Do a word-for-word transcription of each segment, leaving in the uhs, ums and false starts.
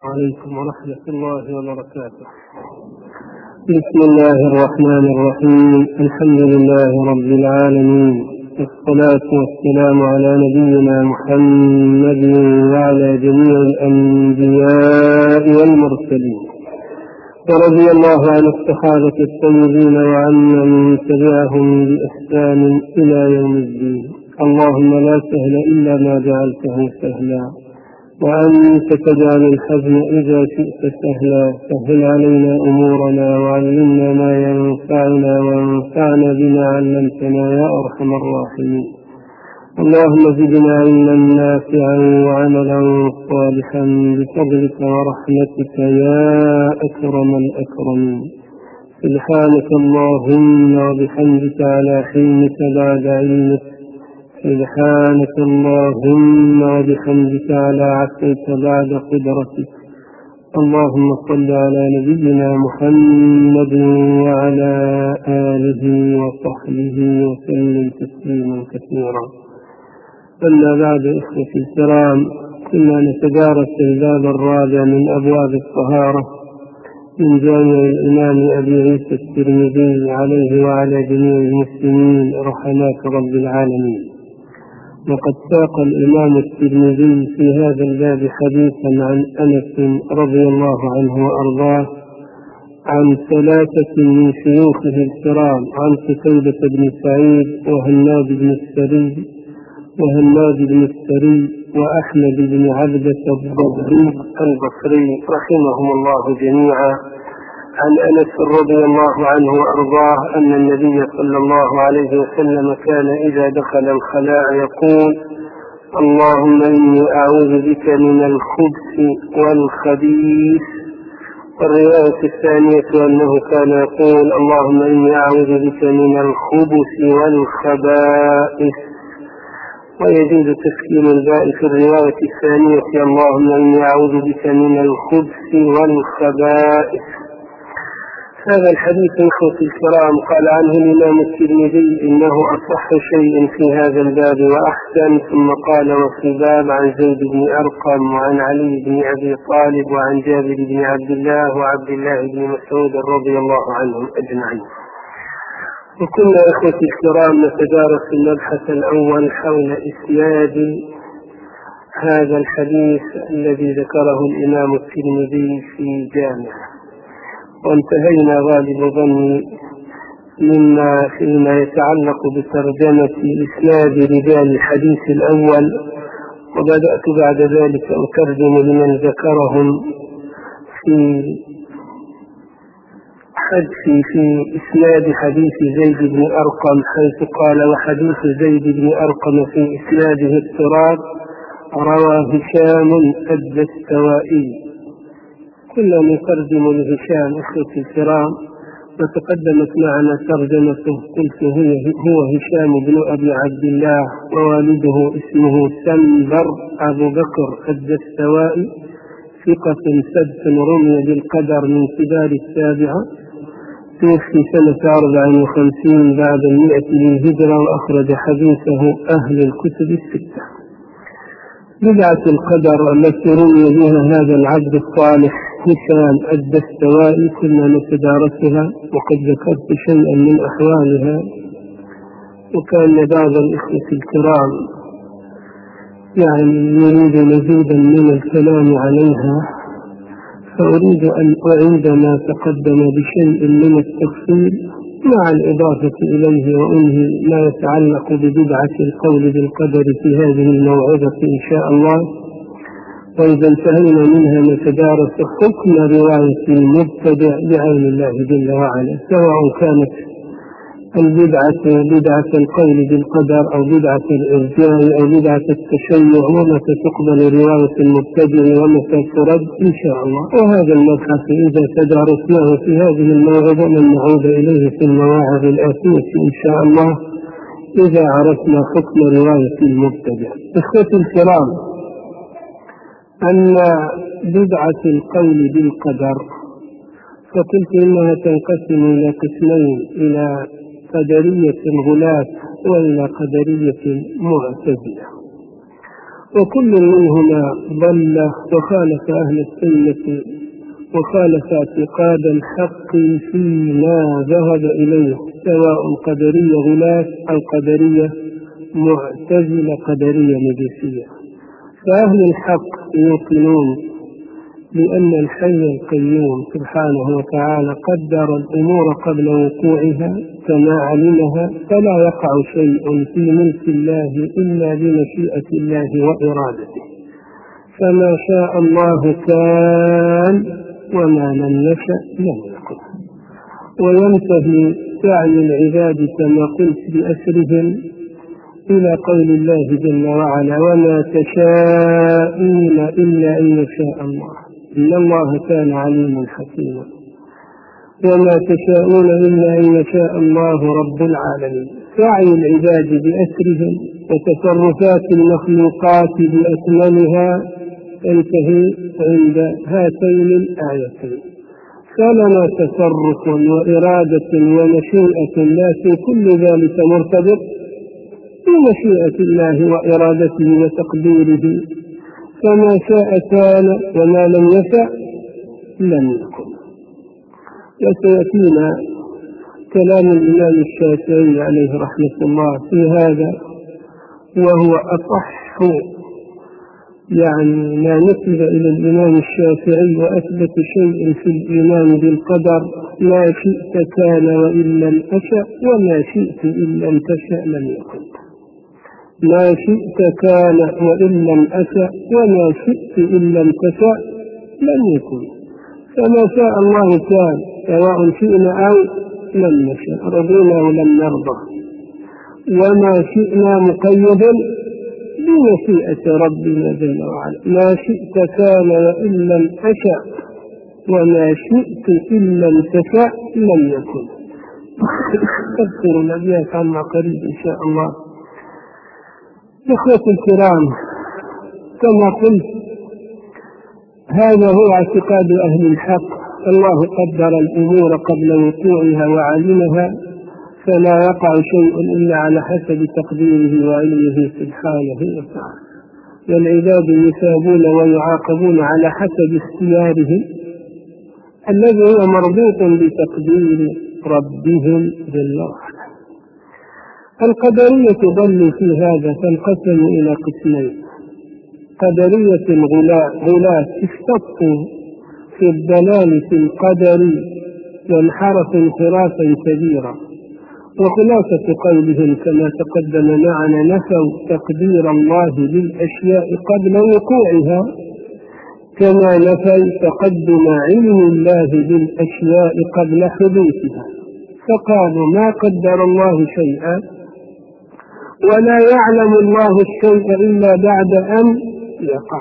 عليكم ورحمة الله وبركاته. بسم الله الرحمن الرحيم. الحمد لله رب العالمين، والصلاة والسلام على نبينا محمد وعلى جميع الأنبياء والمرسلين، ورضي الله عن الصحابة الطيبين وعن من تبعهم بإحسان إلى يوم الدين. اللهم لا سهل إلا ما جعلته سهلا، وأنت تجعل الحزن إذا شئت سهلا. سهل علينا أمورنا وعلمنا ما ينفعنا وانفعنا بما علمتنا يا أرحم الراحمين. اللهم زدنا علما نافعا وعملا صالحا بفضلك ورحمتك يا أكرم الأكرمين. سبحانك اللهم وبحمدك على حلمك بعد علمك، سبحانك اللهم وبحمدك على عفوك بعد قدرتك. اللهم صل على نبينا محمد وعلى آله وصحبه وسلم تسليما كثيرا. أما بعد، إخوتي الكرام، كنا نتدارس الباب الرابع من أبواب الطهارة من جامع الإمام أبي عيسى الترمذي عليه وعلى جميع المسلمين رحمات رب العالمين. وقد ساق الإمام الترمذي في هذا الباب حديثا عن أنس رضي الله عنه وأرضاه عن ثلاثة من شيوخه الكرام، عن قتيبة بن سعيد وهناد بن السري وهناد بن السري وأحمد بن عبدة الضبري البصري رحمهم الله جميعا، عن أنس رضي الله عنه وأرضاه أن النبي صلى الله عليه وسلم كان إذا دخل الخلاء يقول: اللهم إني أعوذ بك من الخبث والخبيث. والرواية الثانية أنه كان يقول: اللهم إني أعوذ بك من الخبث والخبائث. ويجوز تسكين الباء في الرواية الثانية: اللهم إني أعوذ بك من الخبث والخبائث. هذا الحديث إخوتي الكرام قال عنه الإمام الترمذي إنه أصح شيء في هذا الباب وأحسن، ثم قال: وفي باب عن زيد بن أرقم وعن علي بن أبي طالب وعن جابر بن عبد الله وعبد الله بن مسعود رضي الله عنهم أجمعين. وكنا إخوتي الكرام نتدارس المبحث الأول حول إسناد هذا الحديث الذي ذكره الإمام الترمذي في جامعه، وانتهينا غالب ظني مما فيما يتعلق بترجمة إسناد رجال الحديث الأول، وبدأت بعد ذلك أترجم لمن ذكرهم في حدث في إسناد حديث زيد بن أرقم، حيث قال: وحديث زيد بن أرقم في إسناده اضطراب، روى هشام الدستوائي. كنا نترجم لهشام أخوتي الكرام، وتقدمت معنا ترجمته، قلت هو هشام بن أبي عبد الله، ووالده اسمه سنبر أبو بكر الدستوائي، ثقة سبت رمي بالقدر من كبار التابعة، توفي سنة أربع وخمسين بعد المئة للهجرة، وأخرج حديثه أهل الكتب الستة. بدعة القدر التي رمي بها هذا العبد الصالح هشام الدستوائي كنا نتدارسها، وقد ذكرت شيئا من أحوالها، وكان بعض الإخوة الكرام يعني يريد مزيدا من الكلام عليها، فأريد أن أعيد ما تقدم بشيء من التفصيل مع الإضافة إليه، وأنهي ما يتعلق ببدعة القول بالقدر في هذه الموعظة إن شاء الله. وإذا انتهينا منها نتدارس حكم رواية المبتدع بعين الله جل وعلا، سواء كانت البدعة بدعة القول بالقدر أو بدعة الإرجاء أو بدعة التشيع، ومتى تقبل رواية المبتدع ومتى ترد إن شاء الله. وهذا المبحث إذا تدارسناه في هذه الموعظة لن نعود إليه في المواعظ الآتية إن شاء الله إذا عرفنا حكم رواية المبتدع. إخوتي الكرام، أن بدعة القول بالقدر فقلت إنها تنقسم إلى قسمين: إلى قدرية الغلاة وإلى قدرية معتزلة. وكل منهما ضل وخالف أهل السنة وخالف اعتقاد الحق فيما ذهب إليه، سواء قدرية غلاة أو قدرية معتزلة قدرية مجوسية. فأهل الحق يوقنون بأن الحي القيوم سبحانه وتعالى قدر الأمور قبل وقوعها كما علمها، فلا يقع شيء في ملك الله إلا بمشيئة الله وإرادته، فما شاء الله كان وما لم يشأ لم يكن. وينتهي سعي العباد كما قلت بأسرهم إلى قول الله جل وعلا: وما تشاءون إلا أن يشاء الله إن الله كان عليما حكيما. وما تشاءون إلا أن يشاء الله رب العالمين. سعي العباد بأسرهم وتصرفات المخلوقات بأكملها تنتهي عند هاتين الآيتين. فلنا تصرف وإرادة ومشيئة، لكن كل ذلك مرتبط بمشيئة الله وإرادته وتقديره، فما شاء كان وما لم يشأ لم يكن. وسيأتينا كلام الإمام الشافعي عليه رحمة الله في هذا، وهو أصح يعني ما نسب إلى الإمام الشافعي وأثبت شيء في الإيمان بالقدر: ما شئت كان وإن لم أشأ، وما شئت إن لم تشأ لم يكن. ما شئت كان وإن لم أشأ، وما شئت إن لم تشأ لم يكن. فما شاء الله كان، سواء شئنا أو لم نشأ، رضينا ولم نرضى. وما شئنا مقيد بمشيئة ربنا جل وعلا. ما شئت كان وإن لم أشأ، وما شئت إن لم تشأ لم يكن. تذكر الأبيات عما قريب إن شاء الله. إخوة الكرام، كما قلت هذا هو اعتقاد أهل الحق. الله قدر الأمور قبل وقوعها وعلمها، فلا يقع شيء إلا على حسب تقديره وعلمه سبحانه وتعالى. والعباد يثابون ويعاقبون على حسب اختيارهم الذي هو مربوط بتقدير ربهم جل وعلا. القدرية ضلوا في هذا فانقسموا إلى قسمين: قدرية غلاة استبقوا في الدلال في القدر وانحرفوا انحرافا كبيرا. وخلاصة قولهم كما تقدم معنا: نفوا تقدير الله للأشياء قبل وقوعها، كما نفوا تقدم علم الله بالأشياء قبل حدوثها. فقالوا: ما قدر الله شيئا، ولا يعلم الله الشيء إلا بعد أن يقع.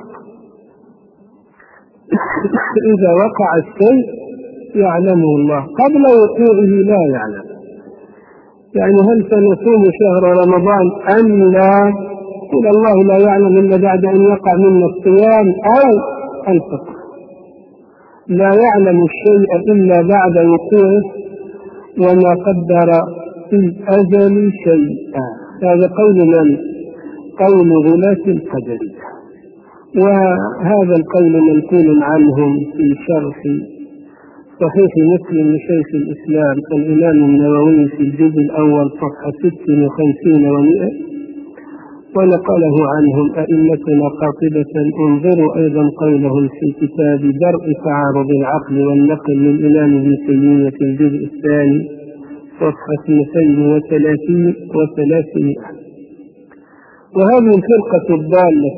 إذا وقع الشيء يعلمه الله، قبل وقوعه لا يعلم. يعني هل سنصوم شهر رمضان أم لا؟ قل الله لا يعلم إلا بعد أن يقع منا الصيام أو الفطر. لا يعلم الشيء إلا بعد وقوعه، وما قدر في الأزل شيئا. هذا قول من؟ قول غلاة القدرية. وهذا القول منقول عنهم في شرح صحيح مسلم لشيخ الإسلام الإمام النووي في الجزء الأول صفحة ست وخمسين ومئة، ونقله عنهم أئمتنا قاطبة. انظروا أيضا قولهم في كتاب درء تعارض العقل والنقل للإمام ابن تيمية في الجزء الثاني صفحة اثنتين وثلاثين وثلاثمائة. وهذه الفرقة الضالة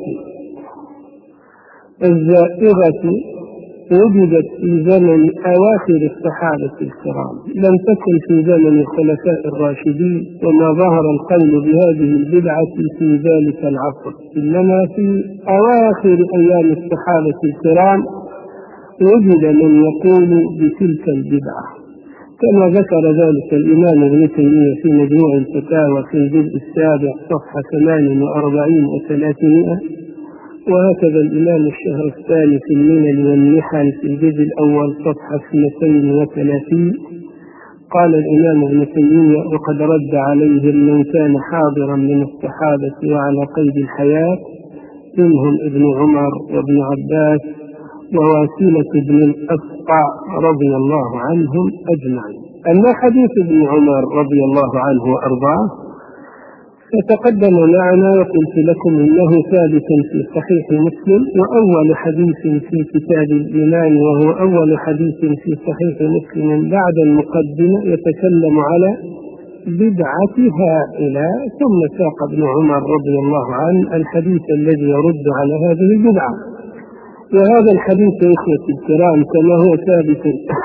الزائغة وجدت في زمن أواخر الصحابة الكرام، لم تكن في زمن الخلفاء الراشدين، وما ظهر القول بهذه البدعة في ذلك العصر، إنما في أواخر أيام الصحابة الكرام وجد من يقول بتلك البدعة، كما ذكر ذلك الإمام ابن تيمية في مجموع الفتاوى في الجزء السابع صفحة ثمان وأربعين وثلاثمائة. وهكذا الإمام الشهرستاني في الملل والنحل في الجزء الأول صفحة اثنتين وثلاثين. قال الإمام ابن تيمية: وقد رد عليهم من كان حاضرا من الصحابة وعلى قيد الحياة منهم ابن عمر وابن عباس وواسلة بن الأسقع رضي الله عنهم أجمعين. أما حديث ابن عمر رضي الله عنه وأرضاه فتقدم معنا وقلت لكم إنه ثابت في صحيح مسلم، وأول حديث في كتاب الإيمان وهو أول حديث في صحيح مسلم بعد المقدمة يتكلم على بدعة هائلة، ثم ساق ابن عمر رضي الله عنه الحديث الذي يرد على هذه البدعة. وهذا الحديث يا إخوتي الكرام كما هو ثابت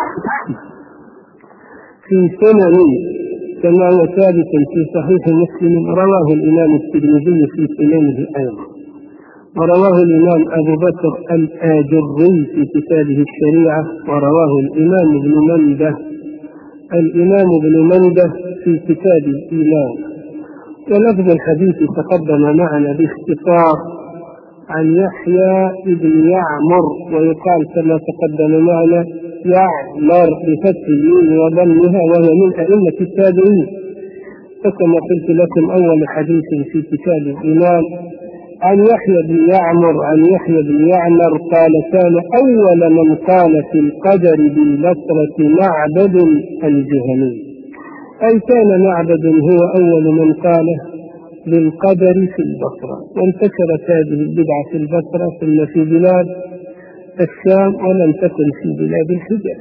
في سنن كما هو ثابت في صحيح مسلم رواه الإمام الترمذي في سننه أيضا، ورواه الإمام أبو بكر الآجري في كتابه الشريعة، ورواه الإمام ابن منده الإمام ابن منده في كتاب الإيمان. ولفظ الحديث تقدم معنا باختصار عن يحيى بن يعمر، ويقال كما تقدم معنا يعمر بفتح الياء وضمها، وهو من أئمة التابعين. فكما قلت لكم أول حديث في كتاب الإيمان عن يحيى بن يعمر عن يحيى بن يعمر قال كان أول من قال في القدر بالبصرة معبد الجهني، أي كان معبد هو أول من قال بالقدر في البصرة، وانتشرت هذه البدعة في البصرة ثم في بلاد الشام ولم تكن في بلاد الحجاز.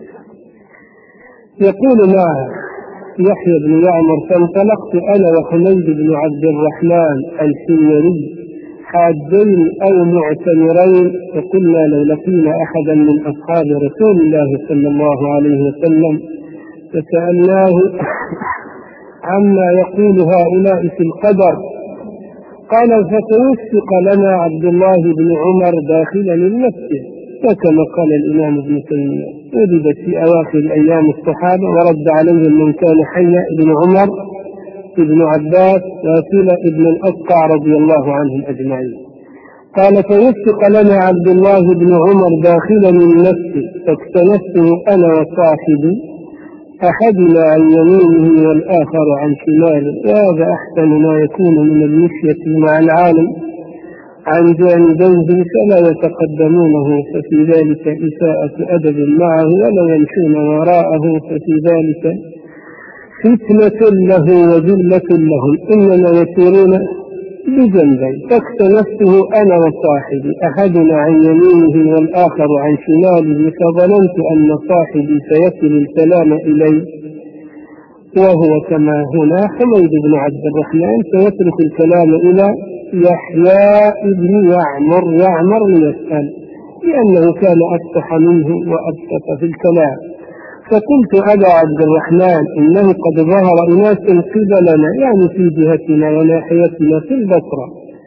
يقول مع يحيى بن يعمر فانطلقت أنا وحميد بن عبد الرحمن الحميري حاجين أو معتمرين، وقلنا لو لقينا أحدا من أصحاب رسول الله صلى الله عليه وسلم فسألناه عما يقول هؤلاء في القدر. قال فتوفق لنا عبد الله بن عمر داخلا المسجد، وكما قال الإمام ابن تيمية ولدت في أواخر أيام الصحابة ورد عليهم من كان حيا ابن عمر ابن عباس واسلة ابن الأسقع رضي الله عنهم أجمعين. قال فوفق لنا عبد الله بن عمر داخلا المسجد فاكتنفته أنا وصاحبي أحدنا عن يمينه والآخر عن شماله، وهذا أحسن ما يكون من المشية مع العالم عن جانبيه فلا يتقدمونه ففي ذلك إساءة أدب معه، ولا يمشون وراءه ففي ذلك فتنة له وذلة لهم، إنما يسيرون بجنبي. فاكتنفته أنا وصاحبي أحدنا عن يمينه والآخر عن شماله، فظننت أن صاحبي سيصل الكلام إلي وهو كما هنا حميد بن عبد الرحمن سيترك الكلام إلى يحيى بن يعمر يعمر ليسأل، لأنه كان أفصح منه وأبسط في الكلام. فقلت أبا عبد الرحمن إنه قد ظهر أناس قبلنا يعني في جهتنا وناحيتنا في البصرة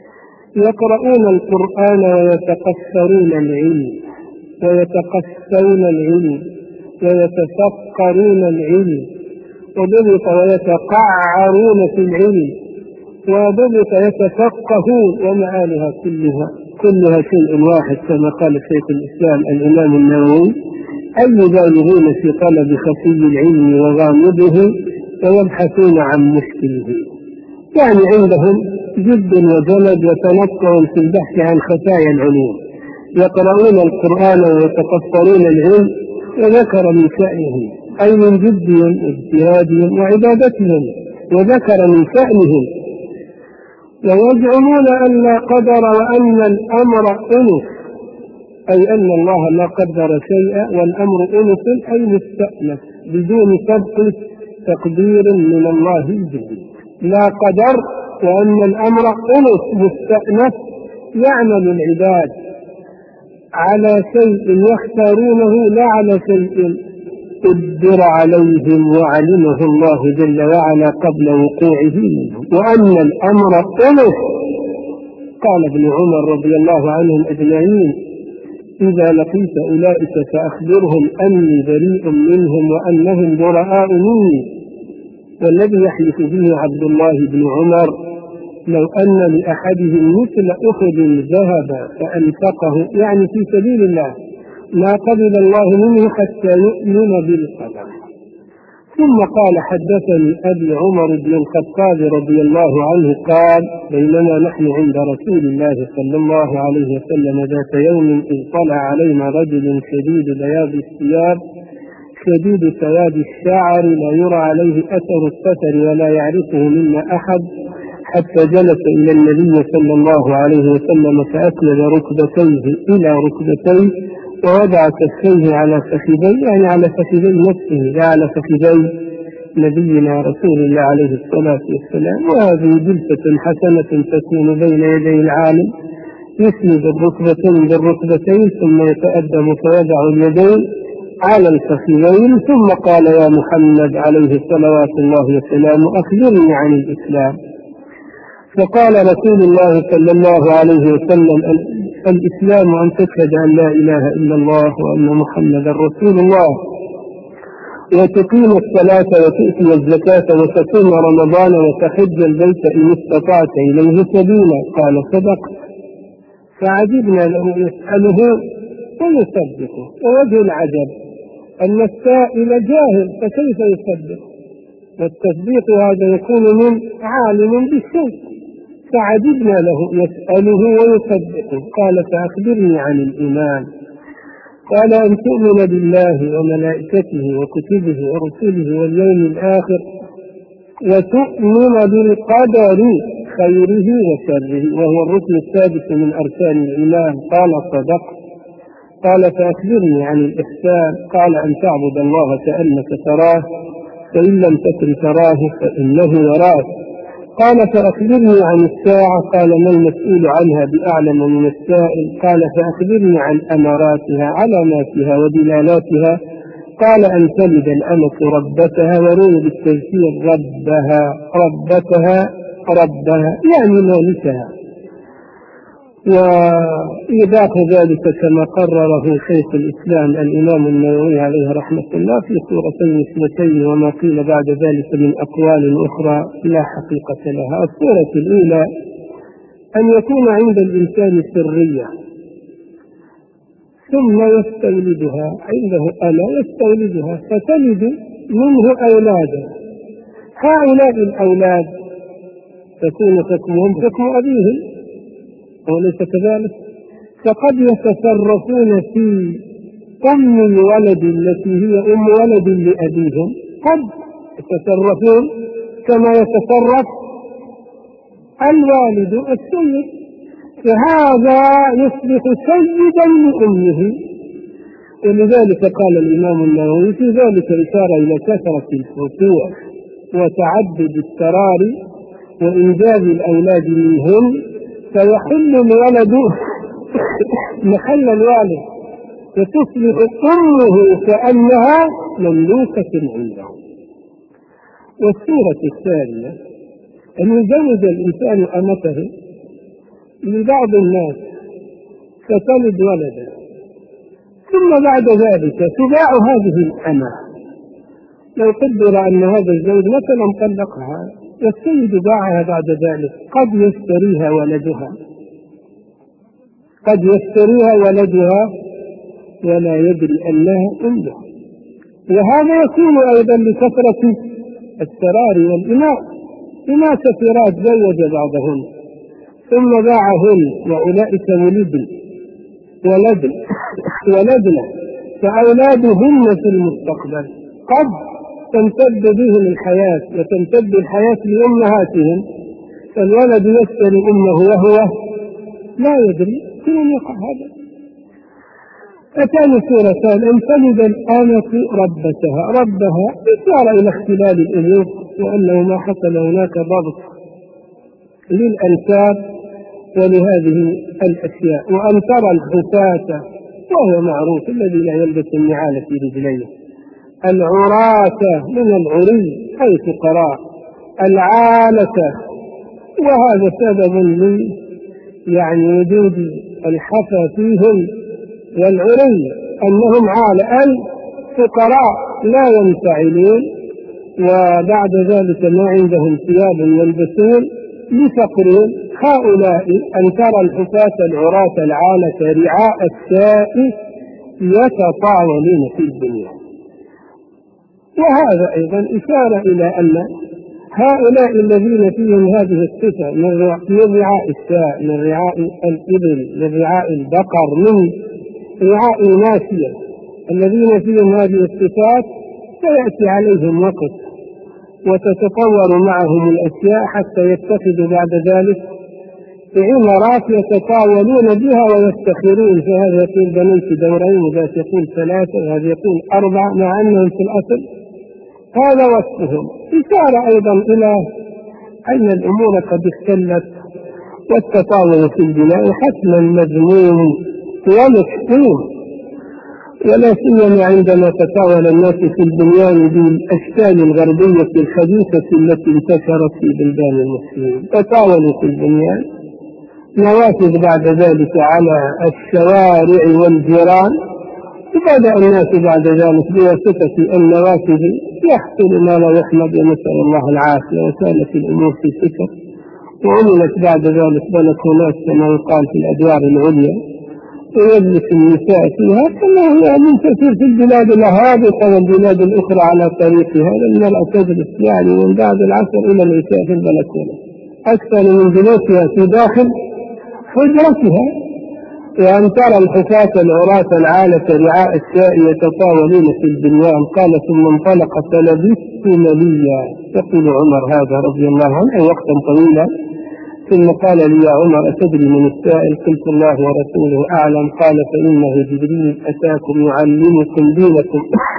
يقرؤون القرآن ويتقصرون العلم ويتقصرون العلم ويتفقرون العلم وضبط ويتقعرون في العلم وضبط يتفقهون، ومعانيها كلها كلها شيء واحد كما قال شيخ الإسلام الإمام النووي: أي بالغون في طلب خفي العلم وغامضه ويبحثون عن مشكله. يعني عندهم جد وجلد وتنقع في البحث عن خفايا العلوم، يقرؤون القرآن ويتقصرون العلم، وذكر من شأنهم أي من جدهم واجتهادهم وعبادتهم، وذكر من شأنهم. ويزعمون أن لا قدر وأن الأمر أنف، أي أن الله لا قدر شيئا والأمر أنف أي مستأنف بدون سبق تقدير من الله الجديد. لا قدر وأن الأمر أنف مستأنف، يعمل العباد على شيء يختارونه لا على شيء قدر عليهم وعلمه الله جل وعلا قبل وقوعه منهم، وأن الأمر أنف. قال ابن عمر رضي الله عنهم أجمعين: إذا لقيت أولئك فأخبرهم أني بريء منهم وأنهم براء مني. والذي يحلف به عبد الله بن عمر: لو أن لأحدهم مثل أحد ذهب فأنفقه يعني في سبيل الله ما قبل الله منه حتى يؤمن بالقدر. ثم قال حدثني أبي عمر بن الخطاب رضي الله عنه قال بينما نحن عند رسول الله صلى الله عليه وسلم ذات يوم إذ طلع علينا رجل شديد بياض الثياب شديد سواد الشعر لا يرى عليه أثر السفر ولا يعرفه منا أحد حتى جلس إلى النبي صلى الله عليه وسلم فأسند ركبتيه إلى ركبتيه ووضع كفيه على فخذيه يعني على فخذي نفسه لا على فخذي نبينا رسول الله عليه الصلاة والسلام. وهذه جلسة حسنة تكون بين يدي العالم يسند الركبتين بالركبتين ثم يتأدب فيضع اليدين على الفخذين ثم قال يا محمد عليه صلوات الله وسلامه أخبرني عن الإسلام. فقال رسول الله صلى الله عليه وسلم الإسلام أن تشهد أن لا إله إلا الله وأن محمدا رسول الله وتقيم الصلاة وتؤتي الزكاة وتصوم رمضان وتحج البيت إن استطعت إليه سبيلا. قال صدقت. فعجبنا له يسأله ويصدقه. ووجه العجب أن السائل جاهل فكيف يصدق؟ والتصديق هذا يكون من عالم بالشيء. فعجبنا له يسأله ويصدقه. قال فأخبرني عن الإيمان. قال أن تؤمن بالله وملائكته وكتبه ورسله واليوم الآخر وتؤمن بالقدر خيره وشره وهو الركن السادس من أركان الإيمان. قال صدقت. قال فأخبرني عن الإحسان. قال أن تعبد الله كأنك تراه فإن لم تكن تراه فإنه يراك. قال فأخبرني عن الساعة. قال ما المسؤول عنها بأعلم من السائل. قال فأخبرني عن أماراتها علاماتها ودلالاتها. قال أن تلد الأمة ربتها وروي بالتذكير ربها ربتها ربها يعني مالكها. وإيضاح ذلك كما قرره شيخ الإسلام الإمام النووي عليه رحمة الله في سورتين اثنتين وما قيل بعد ذلك من أقوال أخرى لا حقيقة لها. السورة الأولى أن يكون عند الإنسان سرية ثم يستولدها عنده أنا يستولدها فتلد منه أولادا. هؤلاء الأولاد تكون حكمهم حكم أبيهم وليس كذلك. فقد يتصرفون في أم الولد التي هي أم ولد لأبيهم قد يتصرفون كما يتصرف الوالد السيد فهذا يصبح سيدا لأمه. ولذلك قال الإمام النووي في ذلك إشارة إلى كثرة الفتوح وتعدد التراري وإنجاب الأولاد منهم فيحل الولد محل الوالد فتصبح أمه كأنها مملوكة عنده. والسورة الثانية أن يزوج الإنسان أمته لبعض الناس فتلد ولدا ثم بعد ذلك تباع هذه الأمة. لو قدر أن هذا الزوج مثلا طلقها والسيد باعها بعد ذلك قد يشتريها ولدها قد يشتريها ولدها ولا يدري أنها عنده. وهذا يكون أيضا لكثرة السرار والإماء. إناث كثيرات زوج بعضهن ثم باعهن وأولئك ولدن ولدن ولدن فأولادهن في المستقبل قد تمتد بهم الحياة وتمتد الحياة لأمهاتهم فالولد يشتري أمه وهو لا يدري كم يقع هذا. أتاني سورتان أن تلد الآمة ربتها ربها إشارة إلى اختلال الأمور وأنه ما حصل هناك ضبط للأنساب ولهذه الأشياء. وأن ترى الحفاة وهو معروف الذي لا يلبس النعال في رجليه العراة من العري أي فقراء العالة. وهذا سبب لي يعني وجود الحفا فيهم والعري أنهم عالة الفقراء لا ينفعلون وبعد ذلك ما عندهم ثياب يلبسون لفقرهم. هؤلاء أن ترى الحفاة العراة العالة رعاء الشاء يتطاولون في الدنيا. وهذا أيضا إشارة إلى أن هؤلاء الذين فيهم هذه الصفة من رعاء الشاء، من رعاء الإبل، من رعاء البقر، من رعاء الماشية، الذين فيهم هذه الصفات سيأتي عليهم وقت وتتطور معهم الأشياء حتى يتخذوا بعد ذلك عمارات يتطاولون بها ويفتخرون، فهذا يقول بنيت دورين وذاك يقول ثلاثة وهذا يقول أربعة، مع أنهم في الأصل هذا وصفهم. إشارة أيضا إلى أن الأمور قد اختلت، والتطاول في البناء حتما مذموم ومشؤوم، ولا سيما عندما تطاول الناس في البنيان بالأشكال الغربية الحديثة التي انتشرت في بلدان المسلمين. تطاولوا في البنيان، نوافذ بعد ذلك على الشوارع والجيران، وبدأ الناس بعد ذلك بواسطة النوافذ يحصل ما لا يحمد، ونسأل الله العافية، وكانت الأمور في سكر. وعملت بعد ذلك بلكونات كما يقال في الأدوار العليا، ويجلس النساء فيها كما هو منتشر في البلاد الهابطة والبلاد الأخرى على طريقها، المرأة تجلس يعني من بعد العصر إلى العشاء في البلكونة أكثر من جلوسها في داخل حجرتها. وأن ترى الحفاة العراة العالة رعاء الشاء يتطاولون في البنيان. قال ثم انطلق فلبثت مليا، يقول عمر هذا رضي الله عنه وقتا طويلا، ثم قال لي يا عمر أتدري من السائل؟ قلت الله ورسوله أعلم. قال فإنه جبريل أتاكم يعلمكم دينكم.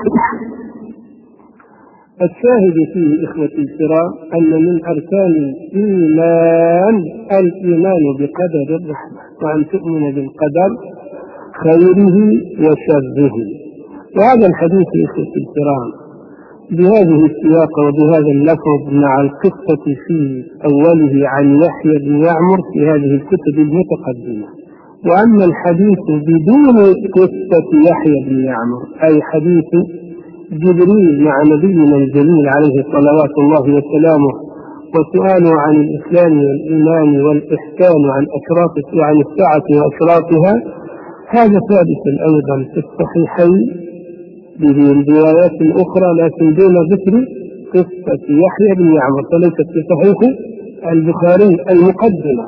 الشاهد فيه إخوتي الكرام أن من أركان الإيمان الإيمان بقدر الرحمة، وأن تؤمن بالقدر خيره وشره. وهذا الحديث إخوتي الكرام بهذه السياقة وبهذا اللفظ مع القصة في أوله عن يحيى بن يعمر في هذه الكتب المتقدمة. وأما الحديث بدون قصة يحيى بن يعمر أي حديث جبريل مع نبينا الجليل عليه صلوات الله وسلامه، وسؤاله عن الإسلام والإيمان والإحسان وعن أشراط وعن الساعة وأشراطها، هذا ثابت أيضا في الصحيحين بروايات أخرى لكن دون ذكر قصة يحيى بن يعمر، فليست في صحيح البخاري المقدمة.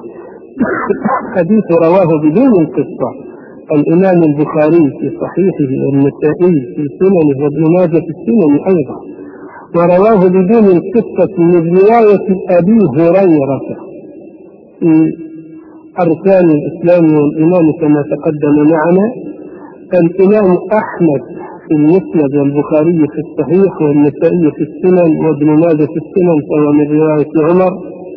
حديث رواه بدون القصة الإمام البخاري في صحيحه، والنسائي في سننه، وابن ماجه في السنن أيضا، ورواه بدون القصة من رواية أبي هريرة في أركان الإسلام والإيمان كما تقدم معنا. الإمام أحمد في المسند، والبخاري في الصحيح، والنسائي في السنن، وابن ماجه في السنن، فهو من رواية عمر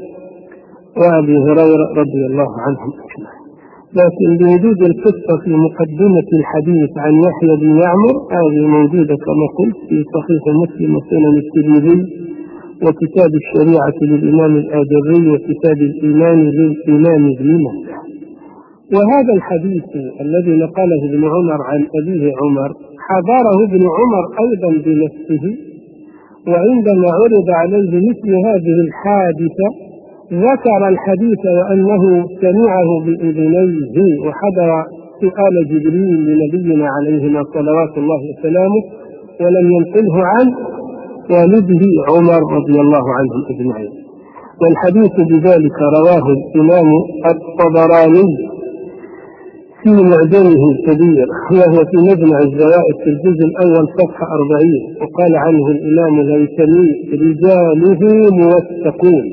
وأبي هريرة رضي الله عنهم أجمعين. لكن بوجود القصة في مقدمة الحديث عن يحيى بن يعمر هذه موجودة كما قلت في صحيح مسلم وسنن الترمذي وكتاب الشريعة للإمام الآجري وكتاب الإيمان للإمام ابن ماجه. وهذا الحديث الذي نقله ابن عمر عن أبيه عمر حضره ابن عمر أيضا بنفسه، وعندما عرض عليه مثل هذه الحادثة ذكر الحديث وأنه سمعه بأذنيه، وحضر سؤال جبريل لنبينا عليهما صلوات الله وسلامه، ولم ينقله عن والده عمر رضي الله عنهم أجمعين. والحديث بذلك رواه الإمام الطبراني في معجمه الكبير، وهو في مجمع الزوائد في الجزء الأول صفحة أربعين، وقال عنه الإمام الهيثمي رجاله موثقون.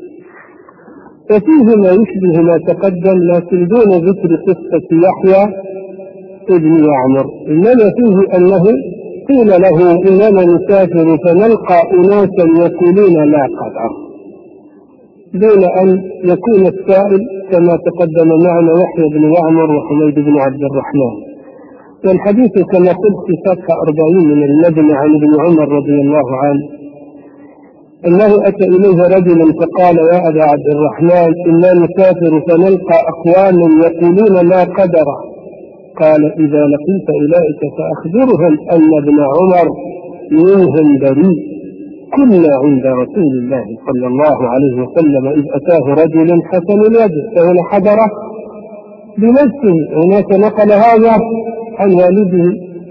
وفيه ما يشبه ما تقدم لكن دون ذكر قصة يحيى ابن يعمر، إنما فيه أنه قيل له إننا نسافر فنلقى أناسا يقولون لا قدر، دون أن يكون السائل كما تقدم معنا يحيى بن يعمر وحميد بن عبد الرحمن. والحديث كما قلت في صفحة أربعين من المجمع عن ابن عمر رضي الله عنه أنه أتى إليه رجل فقال يا أبا عبد الرحمن إنا نسافر فنلقى أقوام يقولون لا قدر. قال إذا لقيت أولئك فأخبرهم أن ابن عمر منهم بريء. كنا عند رسول الله صلى الله عليه وسلم إذ أتاه رجل حسن اليد فهنا حضره بنفسه، هناك نقل هذا عن والده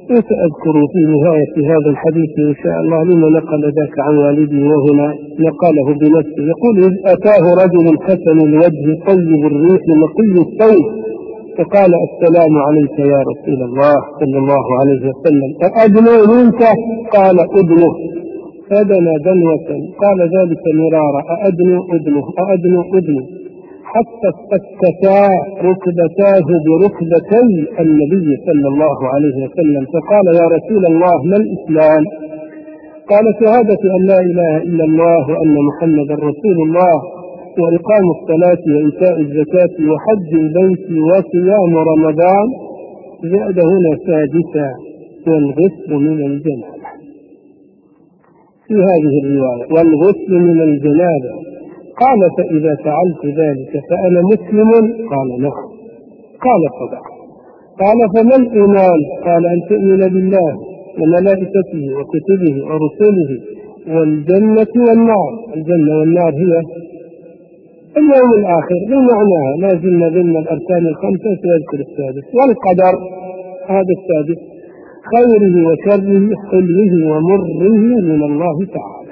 وسأذكر في نهاية هذا الحديث إن شاء الله لما نقل ذاك عن والدي وهنا نقله بنفسه. يقول: إذ أتاه رجل حسن الوجه طيب الريح نقي الثوب فقال: السلام عليك يا رسول الله صلى الله عليه وسلم، أأدنو منك؟ قال: أدنو. فدنا دنوة قال ذلك مرارا: أأدنو أدنو أأدنو أدنو، حتى استكتا ركبتاه بركبتي النبي صلى الله عليه وسلم، فقال: يا رسول الله ما الإسلام؟ قال: شهادة أن لا إله إلا الله وأن محمد رسول الله، وإقام الصلاة وإيتاء الزكاة وحج البيت وصيام رمضان. زاد هنا سادسا: والغسل من الجنابة. في هذه الرواية: والغسل من الجنابة. قال: فإذا فعلت ذلك فأنا مسلم؟ قال: نعم. قال: صدق. قال: فما الإيمان؟ قال: أن تؤمن بالله وملائكته وكتبه ورسله والجنة والنار. الجنة والنار هي اليوم الآخر بمعناها، لا زلنا ضمن الأركان الخمسة سيذكر السادس. والقدر هذا السادس: خيره وشره حلوه ومره من الله تعالى.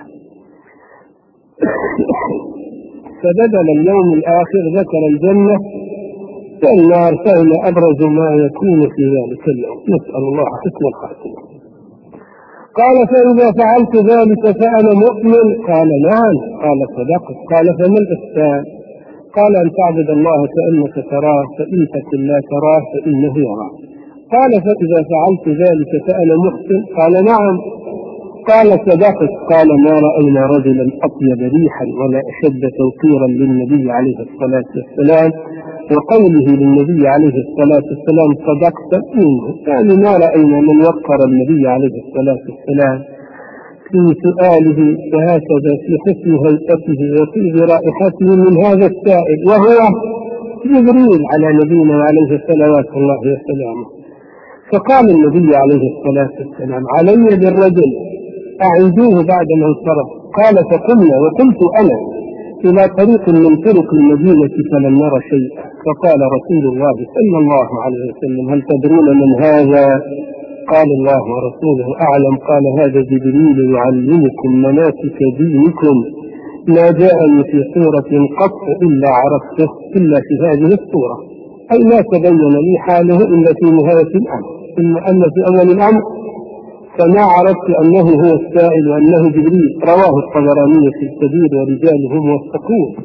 فبدل اليوم الآخر ذكر الجنة والنار، فهي أبرز ما يكون في ذلك اليوم، نسأل الله حسن الخاتمة. قال: فإذا فعلت ذلك فأنا مؤمن؟ قال: نعم. قال: صدقت. قال: فما الإحسان؟ قال: أن تعبد الله كأنك تراه، فإن تكن لا تراه فإنه يراك. قال: فإذا فعلت ذلك فأنا محسن؟ قال: نعم. قال: صدقت. قال: ما رأينا رجلا أطيب ريحا ولا أشد توقيرا للنبي عليه الصلاة والسلام، وقوله للنبي عليه الصلاة والسلام: صدقت منه، يعني ما رأينا من وقر النبي عليه الصلاة والسلام في سؤاله وهكذا في حسن هيئته وفي رائحته من هذا السائل، وهو جبريل على نبينا عليه صلوات الله وسلامه. فقال النبي عليه الصلاة والسلام: علي بالرجل، أعيدوه بعد ما انصرف. قال: فقمنا وقلت أنا إلى طريق من طرق المدينة فلم نرى شيئا. فقال رسول الله صلى الله عليه وسلم: هل تدرون من هذا؟ قال: الله ورسوله أعلم. قال: هذا جبريل يعلمكم مناسك دينكم، ما جاءني في صورة قط إلا عرفته إلا في هذه الصورة، أي ما تبين لي حاله إلا في نهاية الأمر، إلا أن في أول الأمر فما عرفت أنه هو السائل وأنه جبريل. رواه الطبراني في الكبير ورجاله موثقون.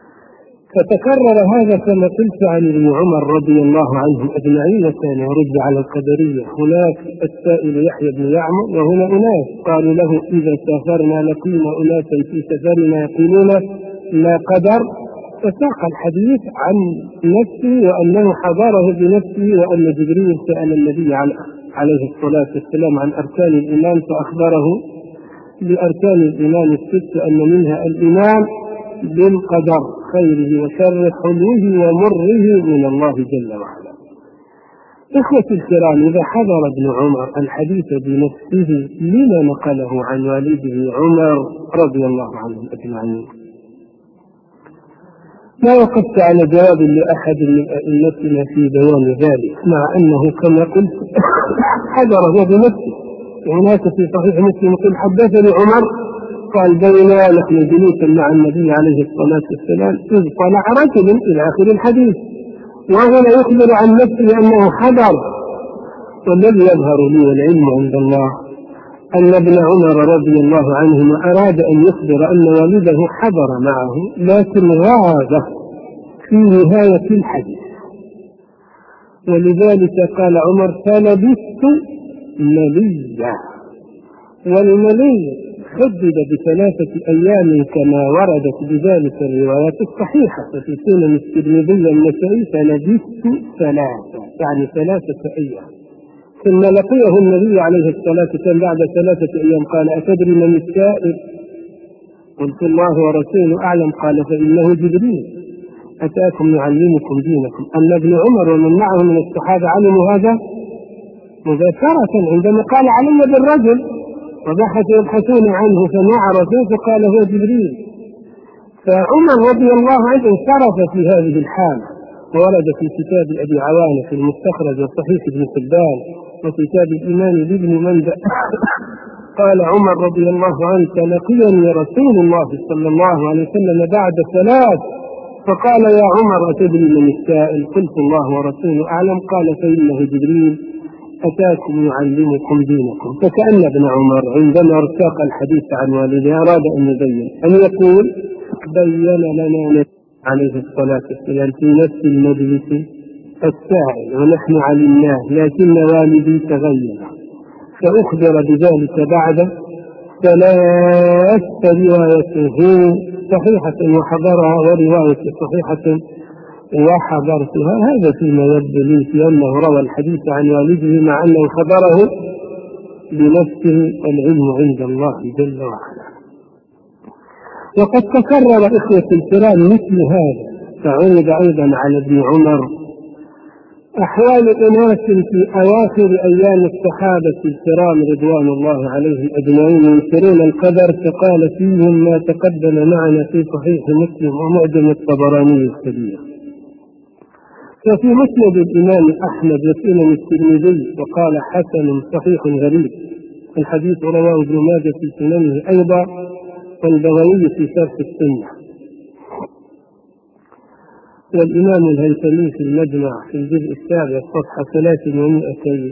فتكرر هذا كما قلت عن ابن عمر رضي الله عنهم أجمعين، كان يرد على القدرية. هناك السائل يحيى بن يعمر، وهنا أناس قالوا له: إذا سافرنا لقينا أناسا في سفرنا يقولون لا قدر. فساق الحديث عن نفسه وأنه حضره بنفسه، وأن جبريل سأل النبي عليه الصلاة والسلام عن أركان الإيمان فأخبره بأركان الإيمان الست، أن منها الإيمان بالقدر خيره وشره حلوه ومره من الله جل وعلا. إخوتي الكرام، إذا حضر ابن عمر الحديث بنفسه لما نقله عن والده عمر رضي الله عنهم أجمعين؟ ما وقفت على جواب لأحد من أئمتنا في بيان ذلك، مع أنه كما قلت حضره بنفسه. هناك في صحيح مسلم يقول: حدثني عمر قال: بينا نحن جلوسا مع النبي عليه الصلاة والسلام إذ طلع رجل إلى آخر الحديث، وهنا يخبر عن نفسه أنه حضر. والذي يظهر لي العلم عند الله أن ابن عمر رضي الله عنهما أراد أن يخبر أن والده حضر معه، لكن غاب في نهاية الحديث، ولذلك قال عمر: فلبثت مليا. والملي حدد بثلاثة أيام كما وردت بذلك الروايات الصحيحة، ففي سنن الترمذي النسائي فلبثت ثلاثة، يعني ثلاثة أيام. ثم لقيه النبي عليه الصلاة والسلام بعد ثلاثة أيام قال: أتدري من السائل؟ قلت: الله ورسوله أعلم. قال: فإنه جبريل أتاكم يعلمكم دينكم. أن ابن عمر ومن معه من الصحابة علموا هذا مباشرة عندما قال: علي بالرجل، وبحثوا يبحثون عنه فما عرفوه فقال: هو جبريل. فعمر رضي الله عنه انصرف في هذه الحالة. ورد في كتاب أبي عوانة في المستخرج وصحيح ابن حبان وكتاب الإيمان لابن مندى قال عمر رضي الله عنه: لقيني رسول الله صلى الله عليه وسلم بعد ثلاث فقال: يا عمر أتدري من السائل؟ قلت: الله ورسوله أعلم. قال: فإنه جبريل أتاكم يعلمكم دينكم. فكأن ابن عمر عندما ارتاق الحديث عن والده أراد أن يبين أن يقول: بين لنا عليه الصلاة والسلام في نفس المجلس السائل ونحن علمناه، لكن والدي تغير، فأخبر بذلك بعد ثلاث روايته صحيحة وحضرها ورواية صحيحة وحضرتها. هذا فيما يبدو لي في أنه روى الحديث عن والده مع أنه خبره بنفسه، العلم عند الله جل وعلا. وقد تكرر إخوة الكرام مثل هذا، فعرض أيضا على ابن عمر أحوال أناس في أواخر أيام الصحابة الكرام رضوان الله عليهم أجمعين ينكرون القدر، فقال فيهم ما تقدم معنا في صحيح مسلم ومعجم الطبراني الكبير. ففي مسند الإمام أحمد وسنن الترمذي وقال: حسن صحيح غريب. الحديث رواه ابن ماجه في سننه أيضا، والبغوي في شرح السنة، والإمام الهيثمي في المجمع في الجزء السابع صفحة ثلاث ومائتين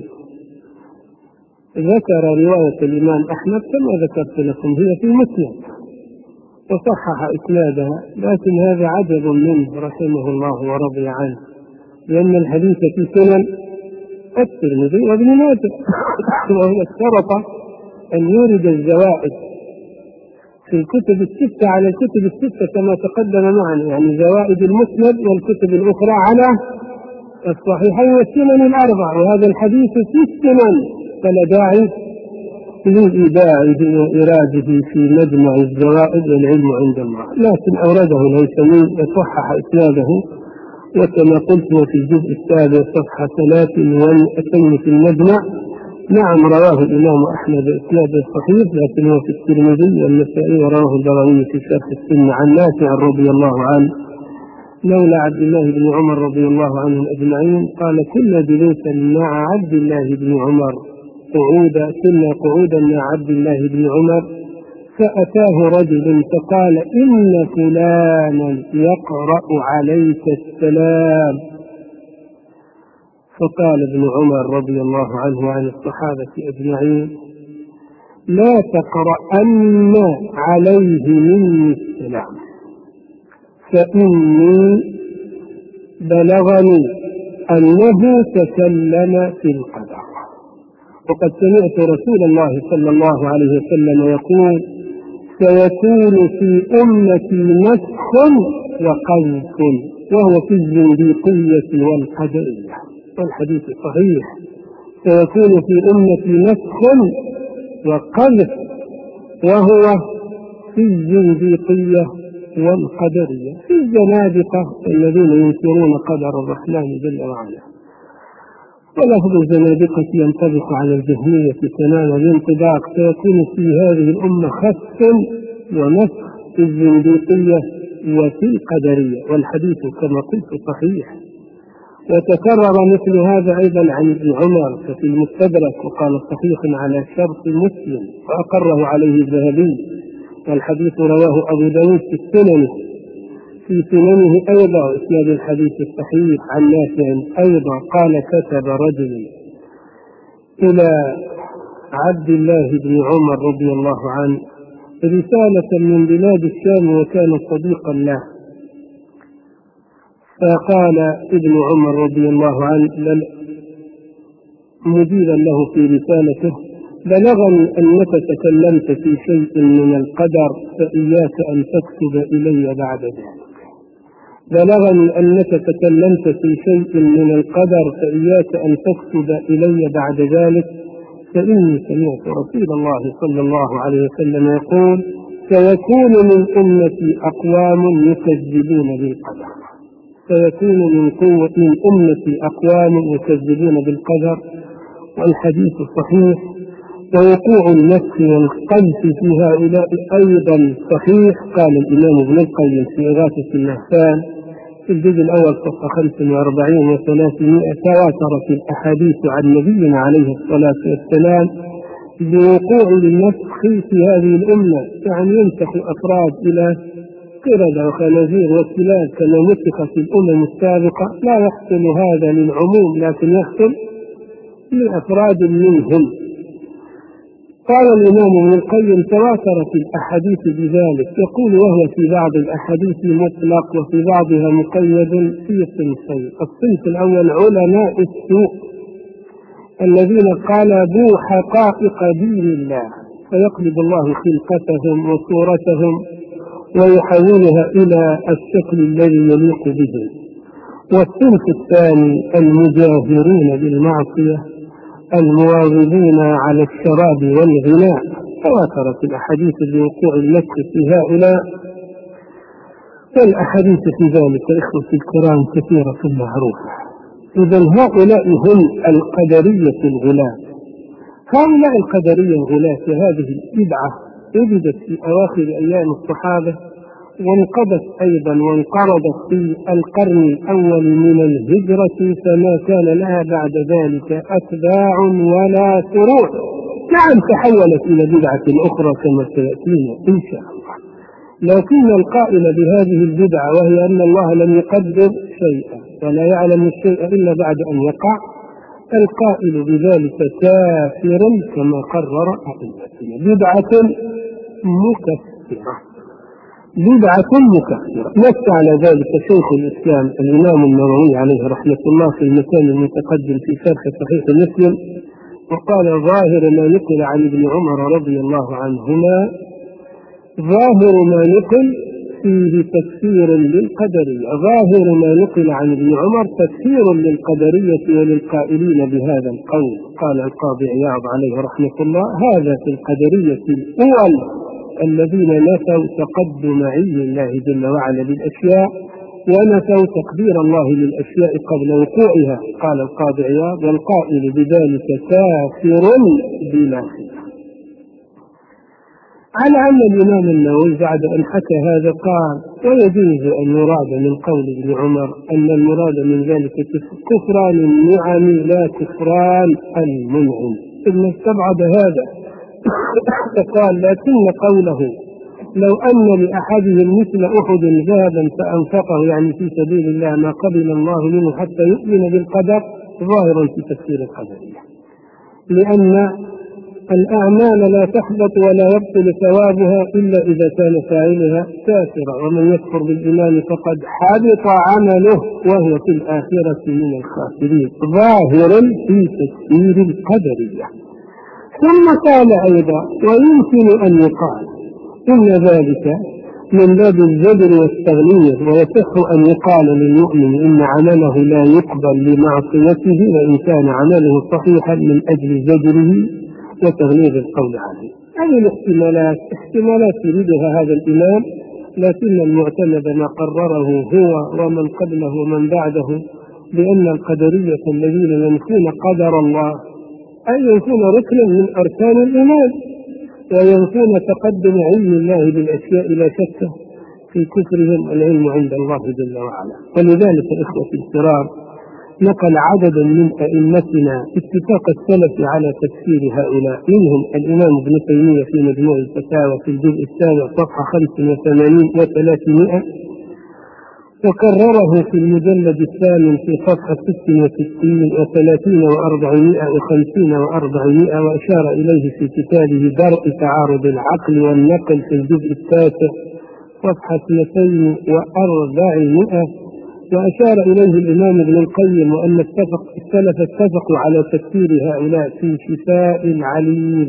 ذكر رواية الإمام أحمد كما ذكرت لكم، هي في مسند وصحح إسنادها، لكن هذا عجب منه رحمه الله ورضي عنه، لأن الحديث في سنن الترمذي وابن ماجه، وهو اشترط أن يورد الزوائد في الكتب الستة على الكتب الستة كما تقدم معنا، يعني زوائد المسند والكتب الأخرى على الصحيحين والسنن الأربع، وهذا الحديث في السنن فلا داعي لإيداعه وإراده في مجمع الزوائد والعلم عند الله، لكن أورده الهيثمي وصحح إسناده، وكما قلت في الجزء السابع صفحة ثلاث ومائتين في المجمع. نعم رواه الإمام أحمد بإسناد صحيح، لكن هو في الترمذي والنسائي، ورواه البغوي في شرح السنة عن نافع رضي الله عنه مولى عبد الله بن عمر رضي الله عنهم أجمعين قال: كنا جلوسا مع عبد الله بن عمر قعودا كنا قعودا مع عبد الله بن عمر فأتاه رجل فقال: إن فلانا يقرأ عليك السلام. فقال ابن عمر رضي الله عنه وعن الصحابة أجمعين: لا تقرأن عليه مني السلام، فإني بلغني أنه تكلم في القدر، وقد سمعت رسول الله صلى الله عليه وسلم يقول: سيكون في أمتي نسخ وقذف، وهو في الزنديقية والقدرية، والحديث صحيح. سيكون في أمتي نسخ وقذف، وهو في الزنديقية والقدرية، في الزنادقة الذين ينكرون قدر الرحمن جل وعلا. ولفظ الزنادقة ينطبق على الجهمية تماما الانطباق، سيكون في هذه الأمة خسف ونسخ في الزنديقية وفي القدرية، والحديث كما قلت صحيح. وتكرر مثل هذا أيضا عن ابن عمر ففي المستدرك، وقال صحيح على شرط مسلم، وأقره عليه الذهبي، والحديث رواه أبو داود في السنن في سننه أيضا، وإسناد الحديث الصحيح عن نافع أيضا قال: كتب رجل إلى عبد الله بن عمر رضي الله عنه رسالة من بلاد الشام وكان صديقا له، فقال ابن عمر رضي الله عنه مجيبا له في رسالته: بلغني أنك تكلمت في شيء من القدر فإياك أن تكتب إلي بعد ذلك. بلغني أنك تكلمت في شيء من القدر فإياك أن تكتب إلي بعد ذلك، فإني سمعت رسول الله صلى الله عليه وسلم يقول: سيكون من أمتي أقوام يكذبون بالقدر سيكون من قوة من أمتي أقوام يكذبون بالقدر. والحديث صحيح. ووقوع النسخ والقذف في هؤلاء أيضا صحيح. قال الإمام ابن القيم في إغاثة اللهفان: في الجزء الأول صفحة خمسة وأربعين وثلاثمائة تواترت الأحاديث عن نبينا عليه الصلاة والسلام بوقوع النسخ في هذه الأمة، يعني ينسخ الأفراد إلى قردة وخنازير وكلاب كما نسخ في الأمم السابقة. لا يحصل هذا للعموم لكن يحصل لأفراد منهم. قال الإمام ابن القيم تواترت الأحاديث بذلك، يقول وهو في بعض الأحاديث مطلق وفي بعضها مقيد في صنفين. الصنف الأول علماء السوء الذين قلبوا حقائق دين الله، فيقلب الله خلقتهم وصورتهم ويحولها إلى الشكل الذي يليق بهم. والصنف الثاني المجاهرون بالمعصية المواظبين على الشراب والغناء، تواترت الأحاديث بوقوع المسخ في هؤلاء، والأحاديث في ذلك إخوتي الكرام كثيرة معروفة. إذن هؤلاء هم القدرية الغلاة. هؤلاء القدرية الغلاة هذه البدعة وجدت في أواخر أيام الصحابة، وانقضت أيضا وانقرضت في القرن الأول من الهجرة، فما كان لها بعد ذلك أتباع ولا فروع. نعم تحولت إلى بدعة أخرى كما سيأتينا إن شاء الله، لكن القائل بهذه البدعة وهي أن الله لم يقدر شيئا ولا يعلم الشيء إلا بعد أن يقع، القائل بذلك كافر كما قرر أئمتنا. بدعة مكفرة، بدعة مكفرة. نص على ذلك شيخ الإسلام الإمام النووي عليه رحمة الله في المكان المتقدم في شرح صحيح مسلم، وقال ظاهر ما نقل عن ابن عمر رضي الله عنهما، ظاهر ما نقل فيه تكفير للقدرية، ظاهر ما نقل عن ابن عمر تكفير للقدرية وللقائلين بهذا القول. قال القاضي عياض عليه رحمة الله هذا في القدرية الأول الذين نفوا تقدم علم الله جل وعلا بالأشياء ونفوا تقدير الله للأشياء قبل وقوعها. قال القاضي عياض والقائل بذلك كافر بلا خلاف. على أن الإمام النووي بعد أن حكى هذا قال ويجوز أن يراد من قول ابن عمر أن المراد من ذلك كفران النعم لا كفران المنعم، ثم استبعد هذا فقال لكن قوله لو أن لأحدهم مثل أحد ذهبا فأنفقه يعني في سبيل الله ما قبل الله منه حتى يؤمن بالقدر ظاهر في تفسير القدرية، لأن الأعمال لا تحبط ولا يبطل ثوابها إلا إذا كان فاعلها كافرا، ومن يكفر بالإيمان فقد حبط عمله وهو في الآخرة من الخاسرين، ظاهر في تفسير القدرية. ثم قال أيضا ويمكن أن يقال إن ذلك من باب الزجر والتغليظ، ويصح أن يقال للمؤمن إن عمله لا يقبل لمعصيته وإن كان عمله صحيحا من أجل زجره وتغليظ القول عليه. هذه الاحتمالات احتمالات يريدها هذا الإمام، لكن المعتمد ما قرره هو ومن قبله ومن بعده بأن القدرية الذين ينفون قدر الله أي ينفون ركنا من أركان الإيمان وينفون تقدم علم الله بالأشياء لا شك في كفرهم العلم عند الله جل وعلا. ولذلك إخوة الكرام نقل عددا من أئمتنا اتفاق السلف على تفسير هؤلاء، منهم الإمام ابن تيمية في مجموع الفتاوى في الجزء السابع صفحة خمسة وثمانين وثلاثمائة، وكرره في المجلد الثامن في صفحة ست وستين وثلاثين وأربعمائة وخمسين وأربعمائة، وأشار إليه في كتابه درء تعارض العقل والنقل في الجزء التاسع صفحة اثنتين وأربعمائة، وأشار إليه الإمام ابن القيم وأن اتفق السلف اتفقوا على تفسير هؤلاء في شفاء العليل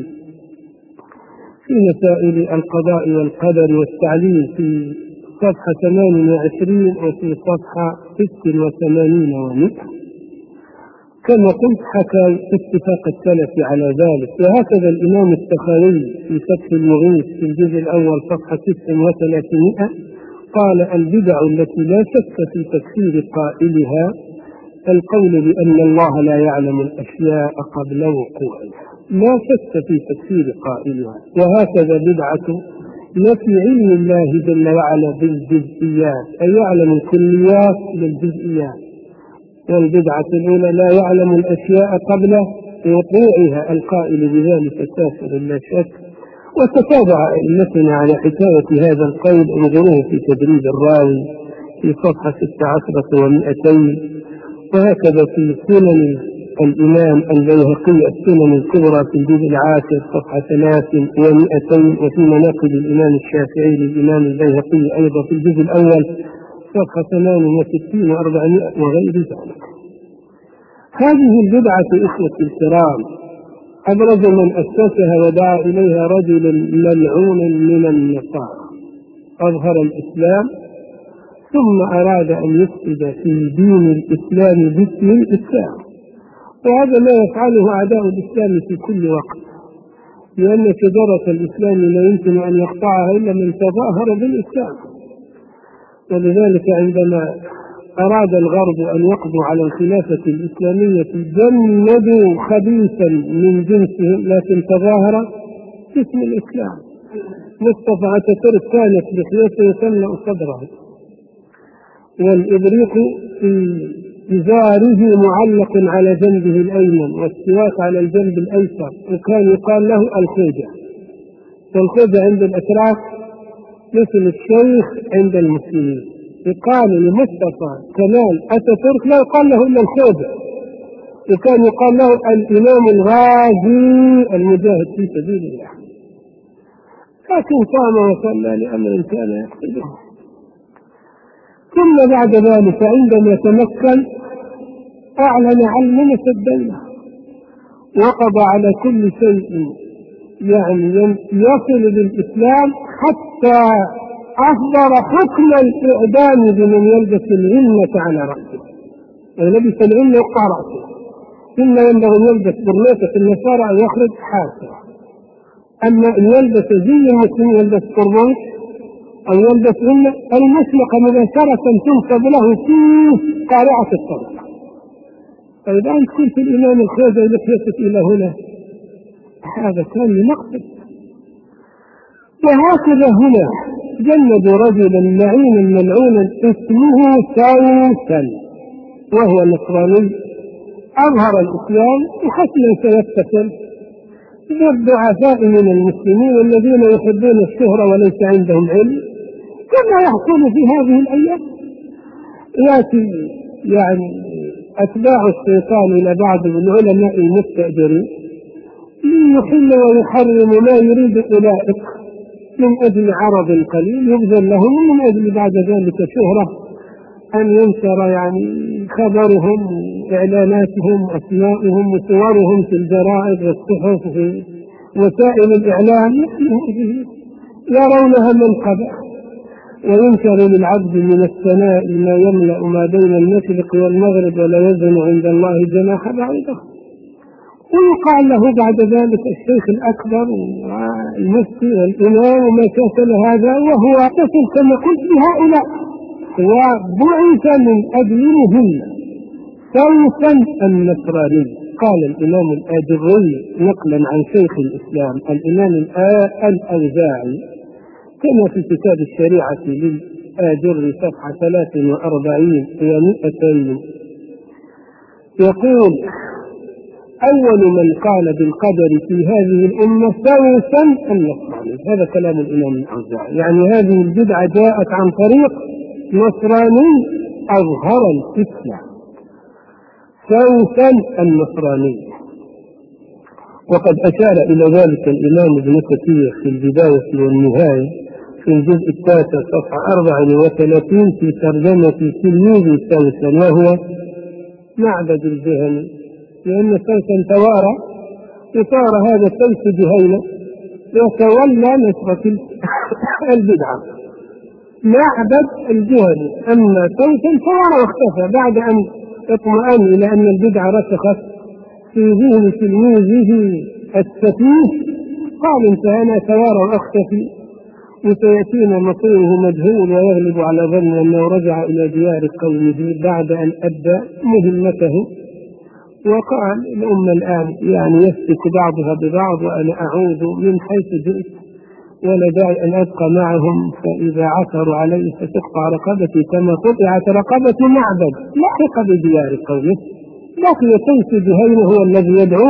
في مسائل القضاء والقدر والتعليل في صفحة ثمان وعشرين وفي صفحة ست وثمانين ومئة. كما قلت حكى اتفاق السلف على ذلك. وهكذا الإمام السخاوي في فتح المغيث في الجزء الأول صفحة ست وثلاثمائة قال البدع التي لا شك في تكفير قائلها القول بأن الله لا يعلم الأشياء قبل وقوعها، لا شك في تكفير قائلها. وهكذا بدعة نفي علم الله جل وعلا بالجزئيات، أي يعلم الكليات للجزئيات. والبدعة الأولى لا يعلم الأشياء قبل وقوعها، القائل بذلك كافر لا شك. وتتابع أئمتنا على حكاية هذا القول، انظروه في تدريب الراوي في صفحة ست عشرة ومئتين، وهكذا في سنن الإمام البيهقي السنن الكبرى في الجزء العاشر صفحة ثلاث ومئتين، وفي مناقب الإمام الشافعي للإمام البيهقي أيضا في الجزء الأول صفحة ثمان وستين وأربعمائة وغير ذلك. هذه البدعة إخوة الكرام أبرز من أسسها ودعا إليها رجل ملعون من النصارى، أظهر الإسلام ثم أراد أن يفسد في دين الإسلام باسم الإسلام، وهذا ما يفعله أعداء الإسلام في كل وقت، لأن شجرة الإسلام لا يمكن أن يقطعها إلا من تظاهر بالإسلام. ولذلك عندما أراد الغرب أن يقضوا على الخلافة الإسلامية جندوا خبيثا من جنسهم لكن تظاهر باسم الإسلام. مصطفى أتاتورك كانت لحيته تملأ صدره، والإبريق في إزاره معلق على جنبه الأيمن، والسواك على الجنب الأيسر، وكان يقال له الخوجة. والخوجة عند الأتراك مثل الشيخ عند المسلمين. يقال لمصطفى كمال أتاتورك لا يقال له إلا الخوجة، وكان يقال له الإمام الغازي المجاهد في سبيل الله. لكن قام وصلى لأمر كان يقصده. ثم بعد ذلك عندما تمكن أعلن علمنة الدولة، وقضى على كل شيء يعني يصل للإسلام، حتى أصدر حكم الإعدام بمن يلبس العلة على رأسه، ولبس العلة يقطع رأسه. ثم ينبغي أن يلبس برنيطة النصارى أن يخرج حاسة، أما أن يلبس زي المسلمين يلبس قربان أو يلبس علة المسلقة مباشرة تنصب له في قارعة الطرق. فإذا أنت كنت الإمام الخوجة لحيتك إلى هنا، هذا كان لمقصد. وهكذا هنا جندوا رجلا لعينا ملعونا اسمه سوسن، وهو نصراني أظهر الإسلام وحسنا سيتصل بالضعفاء من المسلمين الذين يحبون الشهرة وليس عندهم علم، كما يحصل في هذه الأيام. يأتي يعني أتباع الشيطان إلى بعض العلماء المستأجرين ليحل ويحرم ما يريد أولئك من أجل عرض قليل يبذل لهم، من أجل بعد ذلك شهرة أن ينشر يعني خبرهم إعلاناتهم أسماءهم وصورهم في الجرائد والصحف في وسائل الإعلام، يرونها منقبة. وينشر للعبد من السماء ما يملأ ما بين المشرق والمغرب ولا يزن عند الله جناح بعوضة. ويقال له بعد ذلك الشيخ الأكبر والمفتي والإمام وما كسل هذا، وهو يتصل كما قلت بهؤلاء وبعث من أجلهم سوسا النصراني. قال الإمام الآجري نقلا عن شيخ الإسلام الإمام الأوزاعي كما في كتاب الشريعة للآجري صفحة ثلاث وأربعين ومئتين، يقول: أول من قال بالقدر في هذه الأمة سوسا النصراني. هذا كلام الإمام الأوزاعي، يعني هذه البدعة جاءت عن طريق نصراني أظهر الإسلام، سوسا النصراني. وقد أشار إلى ذلك الإمام ابن كثير في البداية والنهاية في الجزء التاسع صفحة أربعة وثلاثين في ترجمة تلميذ سوسا وهو معبد الجهني، لأن سوسا توارى وصار هذا سوس جهينة يتولى نشرة البدعة، معبد الجهني. أما سوسا توارى واختفى بعد أن اطمأن إلى أن البدعة رسخت في ذهن تلميذه السفيه، قال: انتهينا توارى واختفي وسيأتينا مصيره مجهول ويغلب على ظن أنه رجع إلى ديار قومه بعد أن أدى مهمته. وقال: الأمة الآن يعني يسلك بعضها ببعض وأنا أعود من حيث جئت، ولا داعي أن أبقى معهم، فإذا عثروا علي فتقطع رقبتي كما قطعت رقبة معبد لحق بديار قومه. لكن قيس جهينة هو الذي يدعو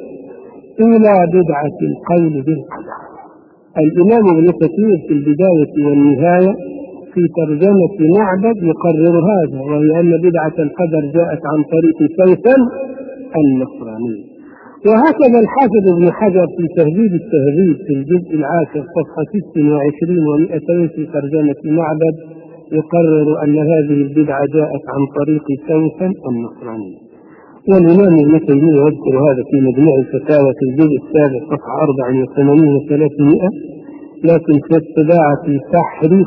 إلى بدعة القول بالقدر. الإمام ابن كثير في البداية والنهاية في ترجمة معبد يقرر هذا، وهي أن بدعة القدر جاءت عن طريق سيفا النصراني. وهكذا الحافظ ابن حجر في تهذيب التهذيب في الجزء العاشر صفحة ست وعشرين ومئتين في ترجمة معبد يقرر أن هذه البدعة جاءت عن طريق سيفا النصراني. والإمام ابن تيمية يذكر هذا في مجموع الفتاوى في الجزء السابع صفحة أربع وثمانين وثلاثمائة، لكن في الطباعة تحريف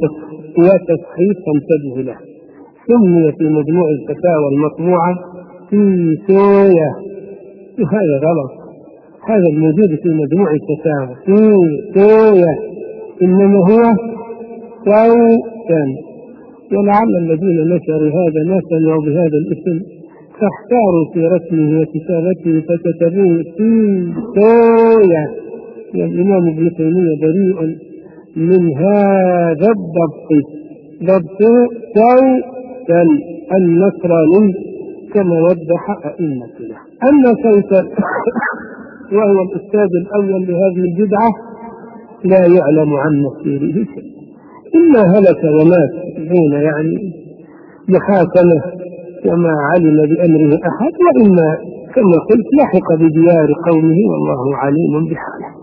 وتصحيف فانتبه له. سمي في مجموع الفتاوى المطبوعة في سوية، وهذا غلط. هذا الموجود في مجموع الفتاوى في سوية، إنما هو سويا. ولعل الذين نشروا هذا ما سمعوا بهذا الاسم فاختاروا في رسمه وكتابته فكتبوه في سوية. الإمام ابن تيمية بريء من هذا الضبط، ضبط سويا النصراني كما وضح أئمتنا. أما سيفا وهو الأستاذ الأول لهذه البدعة لا يعلم عن مصيره شيء، إما هلك ومات دون يعني محاكمة كما علم بأمره أحد، وإما كما قلت لحق بديار قومه والله عليم بحاله.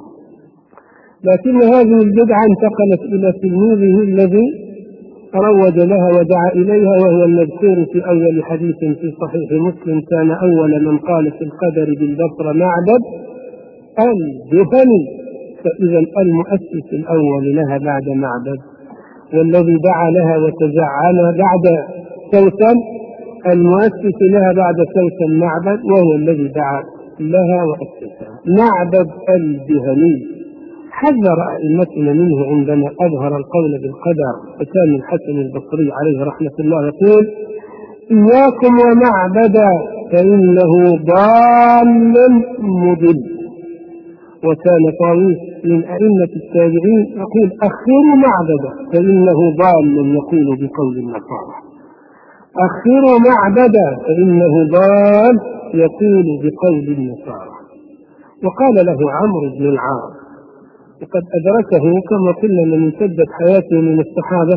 لكن هذه البدعة انتقلت إلى تلميذه الذي روج لها ودعا إليها، وهو المذكور في أول حديث في صحيح مسلم: كان أول من قال في القدر بالبصرة معبد الجهني. فإذا المؤسس الأول لها بعد معبد، والذي دعا لها وتزعم بعد سوسن المؤسس لها بعد سوسن معبد، وهو الذي دعا لها وأسسها معبد الجهني. حذر أئمتنا منه عندما أظهر القول بالقدر، فكان الحسن البصري عليه رحمة الله يقول: إياكم ومعبدا فإنه ضال مضل. وكان طاووس من أئمة التابعين يقول: أخروا معبدا فإنه ضال يقول بقول النصارى. أخروا معبدا فإنه ضال يقول بقول النصارى. وقال له عمرو بن العاص، وقد أدركه كما قلنا من امتدت حياته من الصحابة،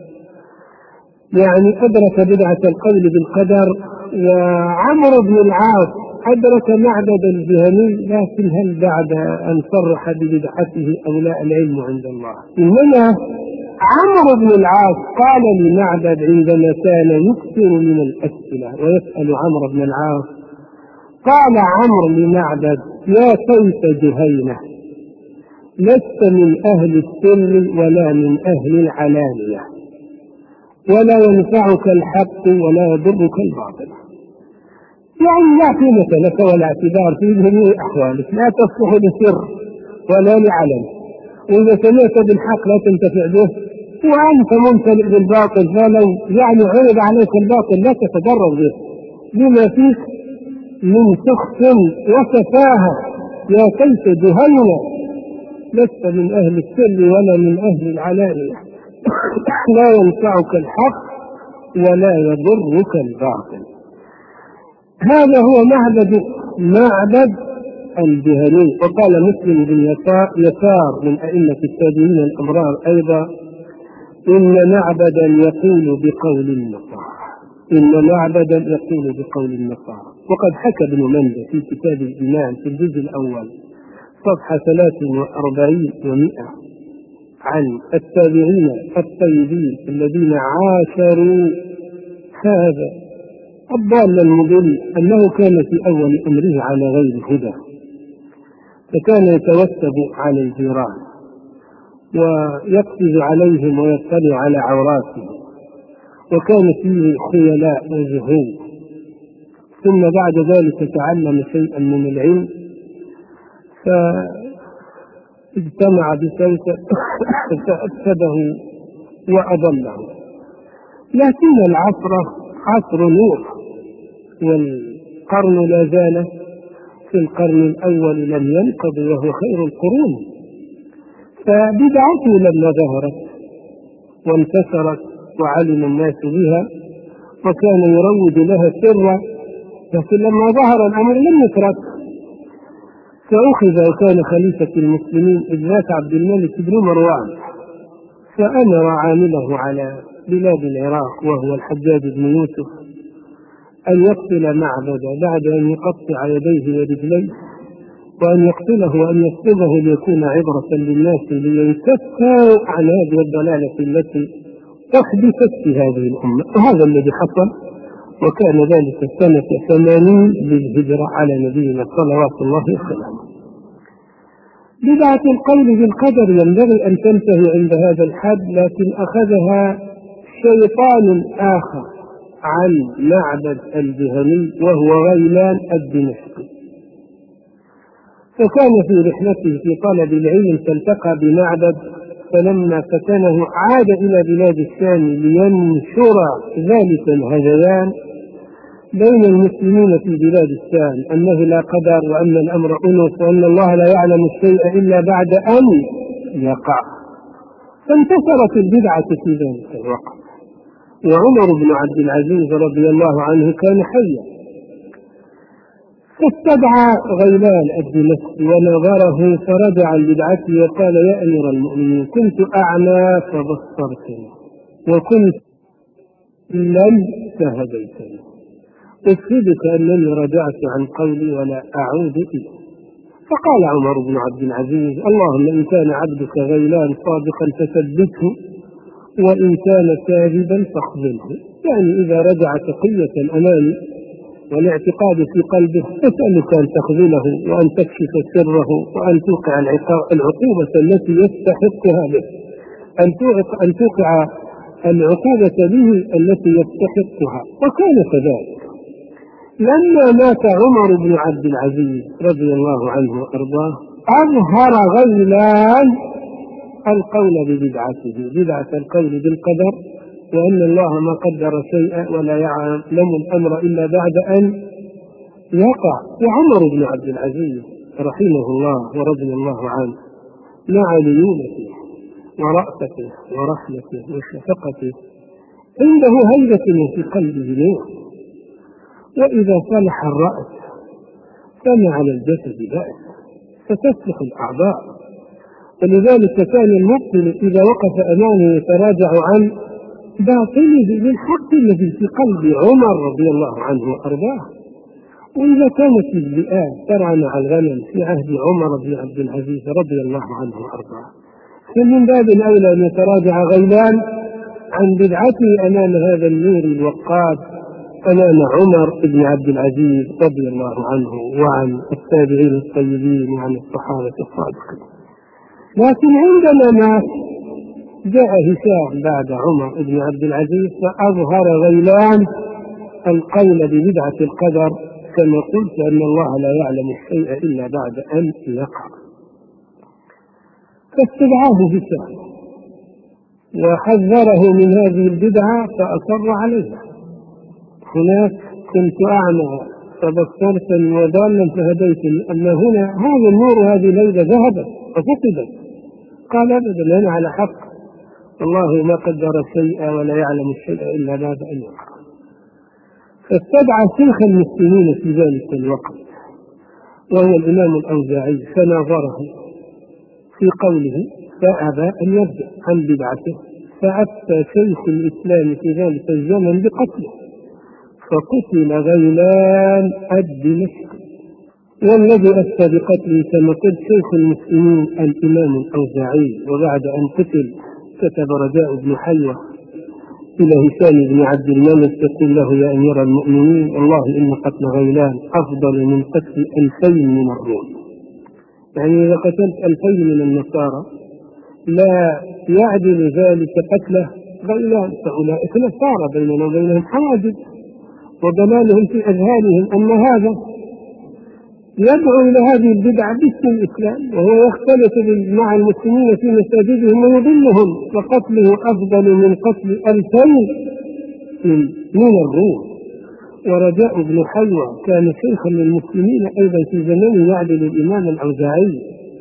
يعني أدرك بدعة القول بالقدر. وعمرو بن العاص أدرك معبد الجهني، لكن هل بعد أن صرح ببدعته أو لا؟ العلم عند الله. إنما عمرو بن العاص قال لمعبد عندما كان يكثر من الأسئلة ويسأل عمرو بن العاص، قال عمرو لمعبد: يا سيف جهينة، لست من أهل السر ولا من أهل العلانية، ولا ينفعك الحق ولا يضرك الباطل. يعني لا قيمة لك ولا اعتبار في جميع أحوالك، لا تصلح لسر ولا لعلن. وإذا سمعت بالحق لا تنتفع به، وأنت ممتلئ بالباطل، فلو يعني عرض عليك الباطل لا تتضرر به بما فيك من سخط وسفاهة. يا سيف جهنم، لست من أهل السر ولا من أهل العلانية، لا ينفعك الحق ولا يضرك الباطل. هذا هو معبد معبد الجهني. وقال مسلم بن يسار من أئمة التابعين الأبرار أيضا: إن معبدا يقول بقول النصارى، إن معبدا يقول بقول النصارى. وقد حكى ابن مندة في كتاب الإيمان في الجزء الأول صفحة ثلاث وأربعين ومئة عن التابعين الطيبين الذين عاشروا هذا الضال المضل أنه كان في أول أمره على غير هدى، فكان يتوسب على الجيران ويقفز عليهم ويطلع على عوراتهم، وكان فيه خيلاء وزهور. ثم بعد ذلك تعلم شيئا من العلم فاجتمع بسوسة فأفسده وأضله. لكن العصر عصر نوح، والقرن لا زال في القرن الأول لم ينقض وهو خير القرون. فبدعته لما ظهرت وانتشرت وعلم الناس بها وكان يروج لها سرا، لكن لما ظهر الأمر لم يترك، فأخذ وكان خليفة المسلمين إذ ذاك عبد الملك بن مروان، فأمر عامله على بلاد العراق وهو الحجاج بن يوسف أن يقتل معبد بعد أن يقطع يديه ورجليه، وأن يقتله وأن يسلبه ليكون عبرة للناس لينكفوا عن هذه الضلالة التي أحدثت في هذه الأمة. وهذا الذي حصل، وكان ذلك سنة ثمانين للهجرة على نبينا صلوات الله وسلامه. بدعة القول بالقدر ينبغي أن تنتهي عند هذا الحد، لكن أخذها شيطان آخر عن معبد الجهني وهو غيلان الدمشقي، فكان في رحلته في طلب العلم فالتقى بمعبد، فلما فتنه عاد إلى بلاد الشام لينشر ذلك الهذيان بين المسلمين في بلاد الشام أنه لا قدر وأن الأمر أنس وأن الله لا يعلم الشيء إلا بعد أن يقع. فانتشرت البدعة في ذلك الوقت، وعمر بن عبد العزيز رضي الله عنه كان حيا، فاستدعى غيلان الدمشقي ونظره فرجع عن بدعته وقال: يا أمير المؤمنين، كنت أعمى فبصرتني، وكنت لم فهديتني، أشهدك أنني رجعت عن قولي ولا أعود إليه. فقال عمر بن عبد العزيز: اللهم إن كان عبدك غيلان صادقا فثبته، وإن كان كاذبا فاخذله. يعني إذا رجع تقية أمامي والاعتقاد في قلبه أسألك أن تخذله وأن تكشف سره وأن توقع العقوبة التي يستحقها به، أن توقع العقوبة به التي يستحقها. وكان كذلك. لما مات عمر بن عبد العزيز رضي الله عنه وأرضاه أظهر غيلان القول ببدعته، بدعة القول بالقدر، وأن الله ما قدر شيئا ولا يعلم الأمر إلا بعد أن يقع. وعمر بن عبد العزيز رحمه الله ورضي الله عنه مع ليونته ورأفته ورحمته وشفقته عنده هيبة في قلبه نور، وإذا صلح الرأس فما على الجسد بأس، فتصلح الأعضاء. ولذلك كان المبطل إذا وقف أمامه يتراجع عن باطله بالحق الذي في قلب عمر رضي الله عنه وأرضاه. وإذا كانت الذئاب ترعى مع الغنم في عهد عمر بن عبد العزيز رضي الله عنه وأرضاه، فمن باب الأولى أن يتراجع غيلان عن بدعته أمام هذا النور الوقاد، أمام عمر بن عبد العزيز رضي الله عنه وعن التابعين الطيبين وعن الصحابة الصادقين. لكن عندما مات جاء هشام بعد عمر بن عبد العزيز فأظهر غيلان القول ببدعة القدر، كما قلت أن الله لا يعلم الشيء إلا بعد أن يقع. فاستدعاه هشام وحذره من هذه البدعة فأصر عليها. هناك كنت أعمى فبصرتني وضالا فهديتني، أما هنا هذا النور هذه ليلة ذهبت وفقدت. قال: أبدا، أنا على حق، الله ما قدر الشيء ولا يعلم الشيء إلا بعد أن يقع. فاستدعى شيخ المسلمين في ذلك الوقت وهو الإمام الأوزاعي فناظره في قوله فأبى أن يرجع عن بدعته، فأفتى شيخ الإسلام في ذلك الزمن بقتله، فقتل غيلان الدمشقي. والذي أفتى بقتله كما قلت شيخ المسلمين الإمام الأوزاعي. وبعد أن قتل كتب رجاء بن حيوة إلى هشام بن عبد الملك يقول له: يا أمير المؤمنين، والله إن قتل غيلان أفضل من قتل ألفين من الروم. يعني إذا قتلت ألفين من النصارى لا يعدل ذلك قتله غيلان، فأولئك نصارى بيننا وبينهم حواجز، وضلالهم في أذهانهم أن هذا يدعو إلى هذه البدعة باسم الإسلام، وهو يختلط مع المسلمين في مساجدهم ويضلهم، وقتله أفضل من قتل ألفين من الروم. ورجاء بن حيوة كان شيخا للمسلمين أيضا في زمن يعدل الإمام الأوزاعي،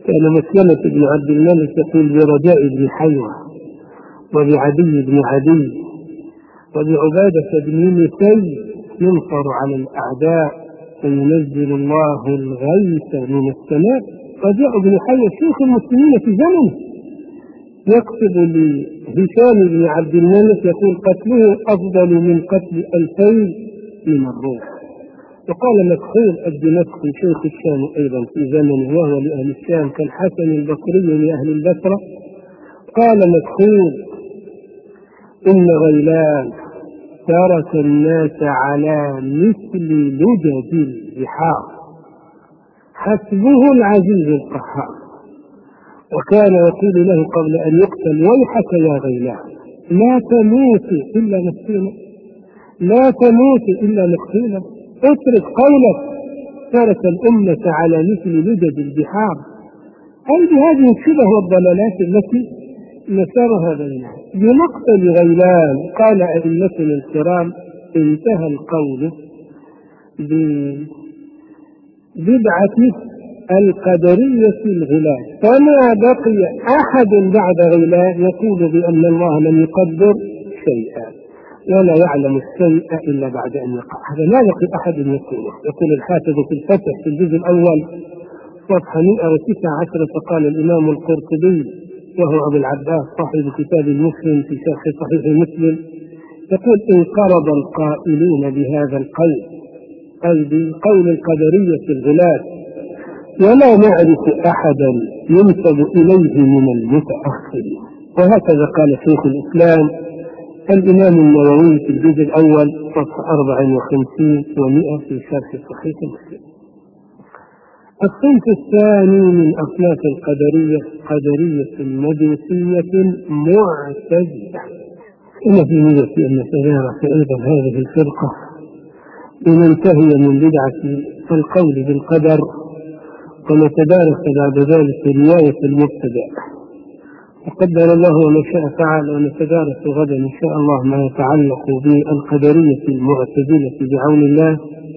كان مسلمة بن عبد الملك يقول برجاء بن حيوة وبعدي بن عدي وبعبادة بن نسي ينصر على الأعداء وينزل الله الغيث من السماء. رجاء بن حيوة شيخ المسلمين في زمنه يكتب لهشام بن عبد الملك يقول قتله أفضل من قتل ألفين من الروم. وقال مكحول الدمشقي شيخ الشام أيضا في زمنه وهو لأهل الشام كالحسن البصري لأهل البصرة، قال مكحول إن غيلان ترك الناس على مثل لجج البحار حسبه العزيز القهار، وكان يقول له قبل أن يقتل ويحك يا غيلان لا تموت إلا مقتولا، لا تموت إلا مقتولا، اترك قولك ترك الأمة على مثل لجج البحار. أي بهذه الشبه والضلالات التي نشرها بينها بمقتل غيلان. قال أئمتنا الكرام انتهى القول ببدعة القدرية الغلاة، فما بقي أحد بعد غيلان يقول بأن الله لم يقدر شيئا ولا يعلم الشيء إلا بعد أن يقع. هذا لا بقي أحد يقوله. يقول الحافظ في الفتح في الجزء الأول صفحة مئة وتسعة عشر فقال الإمام القرطبي وهو أبو العباس صاحب كتاب المسلم في شرح صحيح مسلم يقول انقرض القائلون بهذا القول أي بقول القدرية الغلاة ولا نعرف أحدا ينسب إليه من المتأخرين. وهكذا قال شيخ الإسلام الإمام النووي في الجزء الأول صفحة أربعة وخمسين ومئة في شرح صحيح مسلم. الصنف الثاني من أصناف القدرية قدرية مجوسية معتزلة. إن في نيتي أن نتدارك أيضا هذه الفرقة لننتهي من بدعة القول بالقدر ونتدارك بعد ذلك رواية المبتدع. وقدر الله وما شاء فعل، ونتدارك غدا إن شاء الله ما يتعلق بالقدرية المعتزلة بعون الله.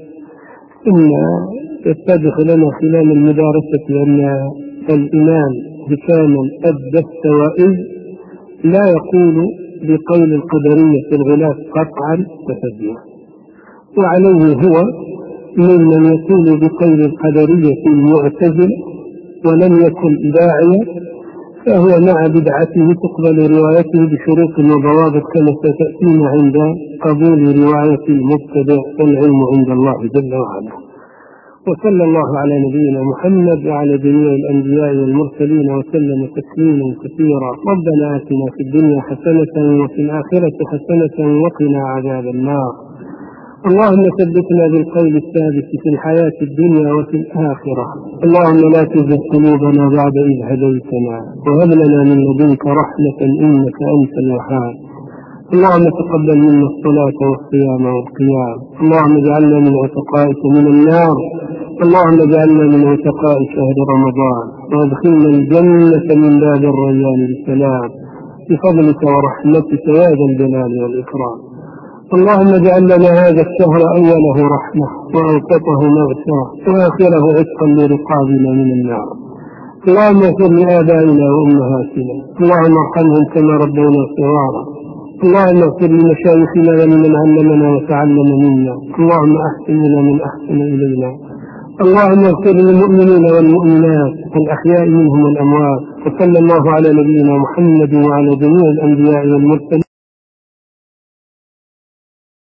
إن يتضح لنا خلال المدارسة أن الإمام هشام الدستوائي لا يقول بقول القدرية الغلاة قطعا وتبينا، وعليه هو ممن يقول بقول القدرية المعتزلة ولم يكن داعيا، فهو مع بدعته تقبل روايته بشروط وضوابط كما ستأتينا عند قبول رواية المبتدع، والعلم عند الله جل وعلا. وصلى الله على نبينا محمد وعلى جميع الأنبياء والمرسلين وسلم تسليما كثيرا. ربنا آتنا في الدنيا حسنة وفي الآخرة حسنة وقنا عذاب النار. اللهم ثبتنا بالقول الثابت في الحياة الدنيا وفي الآخرة. اللهم لا تزغ قلوبنا بعد إذ هديتنا وهب لنا من لدنك رحمة إنك أنت الوهاب. اللهم تقبل منا الصلاة والصيام والقيام. اللهم اجعلنا من عتقائك من النار. اللهم اجعلنا من عتقاء شهر رمضان وادخلنا الجنة من باب الريان بسلام بفضلك ورحمتك يا ذا الجلال والإكرام. اللهم اجعل لنا هذا الشهر أوله رحمة وأوسطه مغفرة وآخره عتقا لرقابنا من النار. اللهم اغفر لآبائنا وأمهاتنا. اللهم ارحمهم كما ربونا صغارا. اللهم اغفر لمشايخنا ومن علمنا وتعلم منا. اللهم أحسن لنا من أحسن إلينا. اللهم اغفر للمؤمنين والمؤمنات الأحياء منهم والأموات. وصلى الله على نبينا محمد وعلى جميع الأنبياء والمرسلين.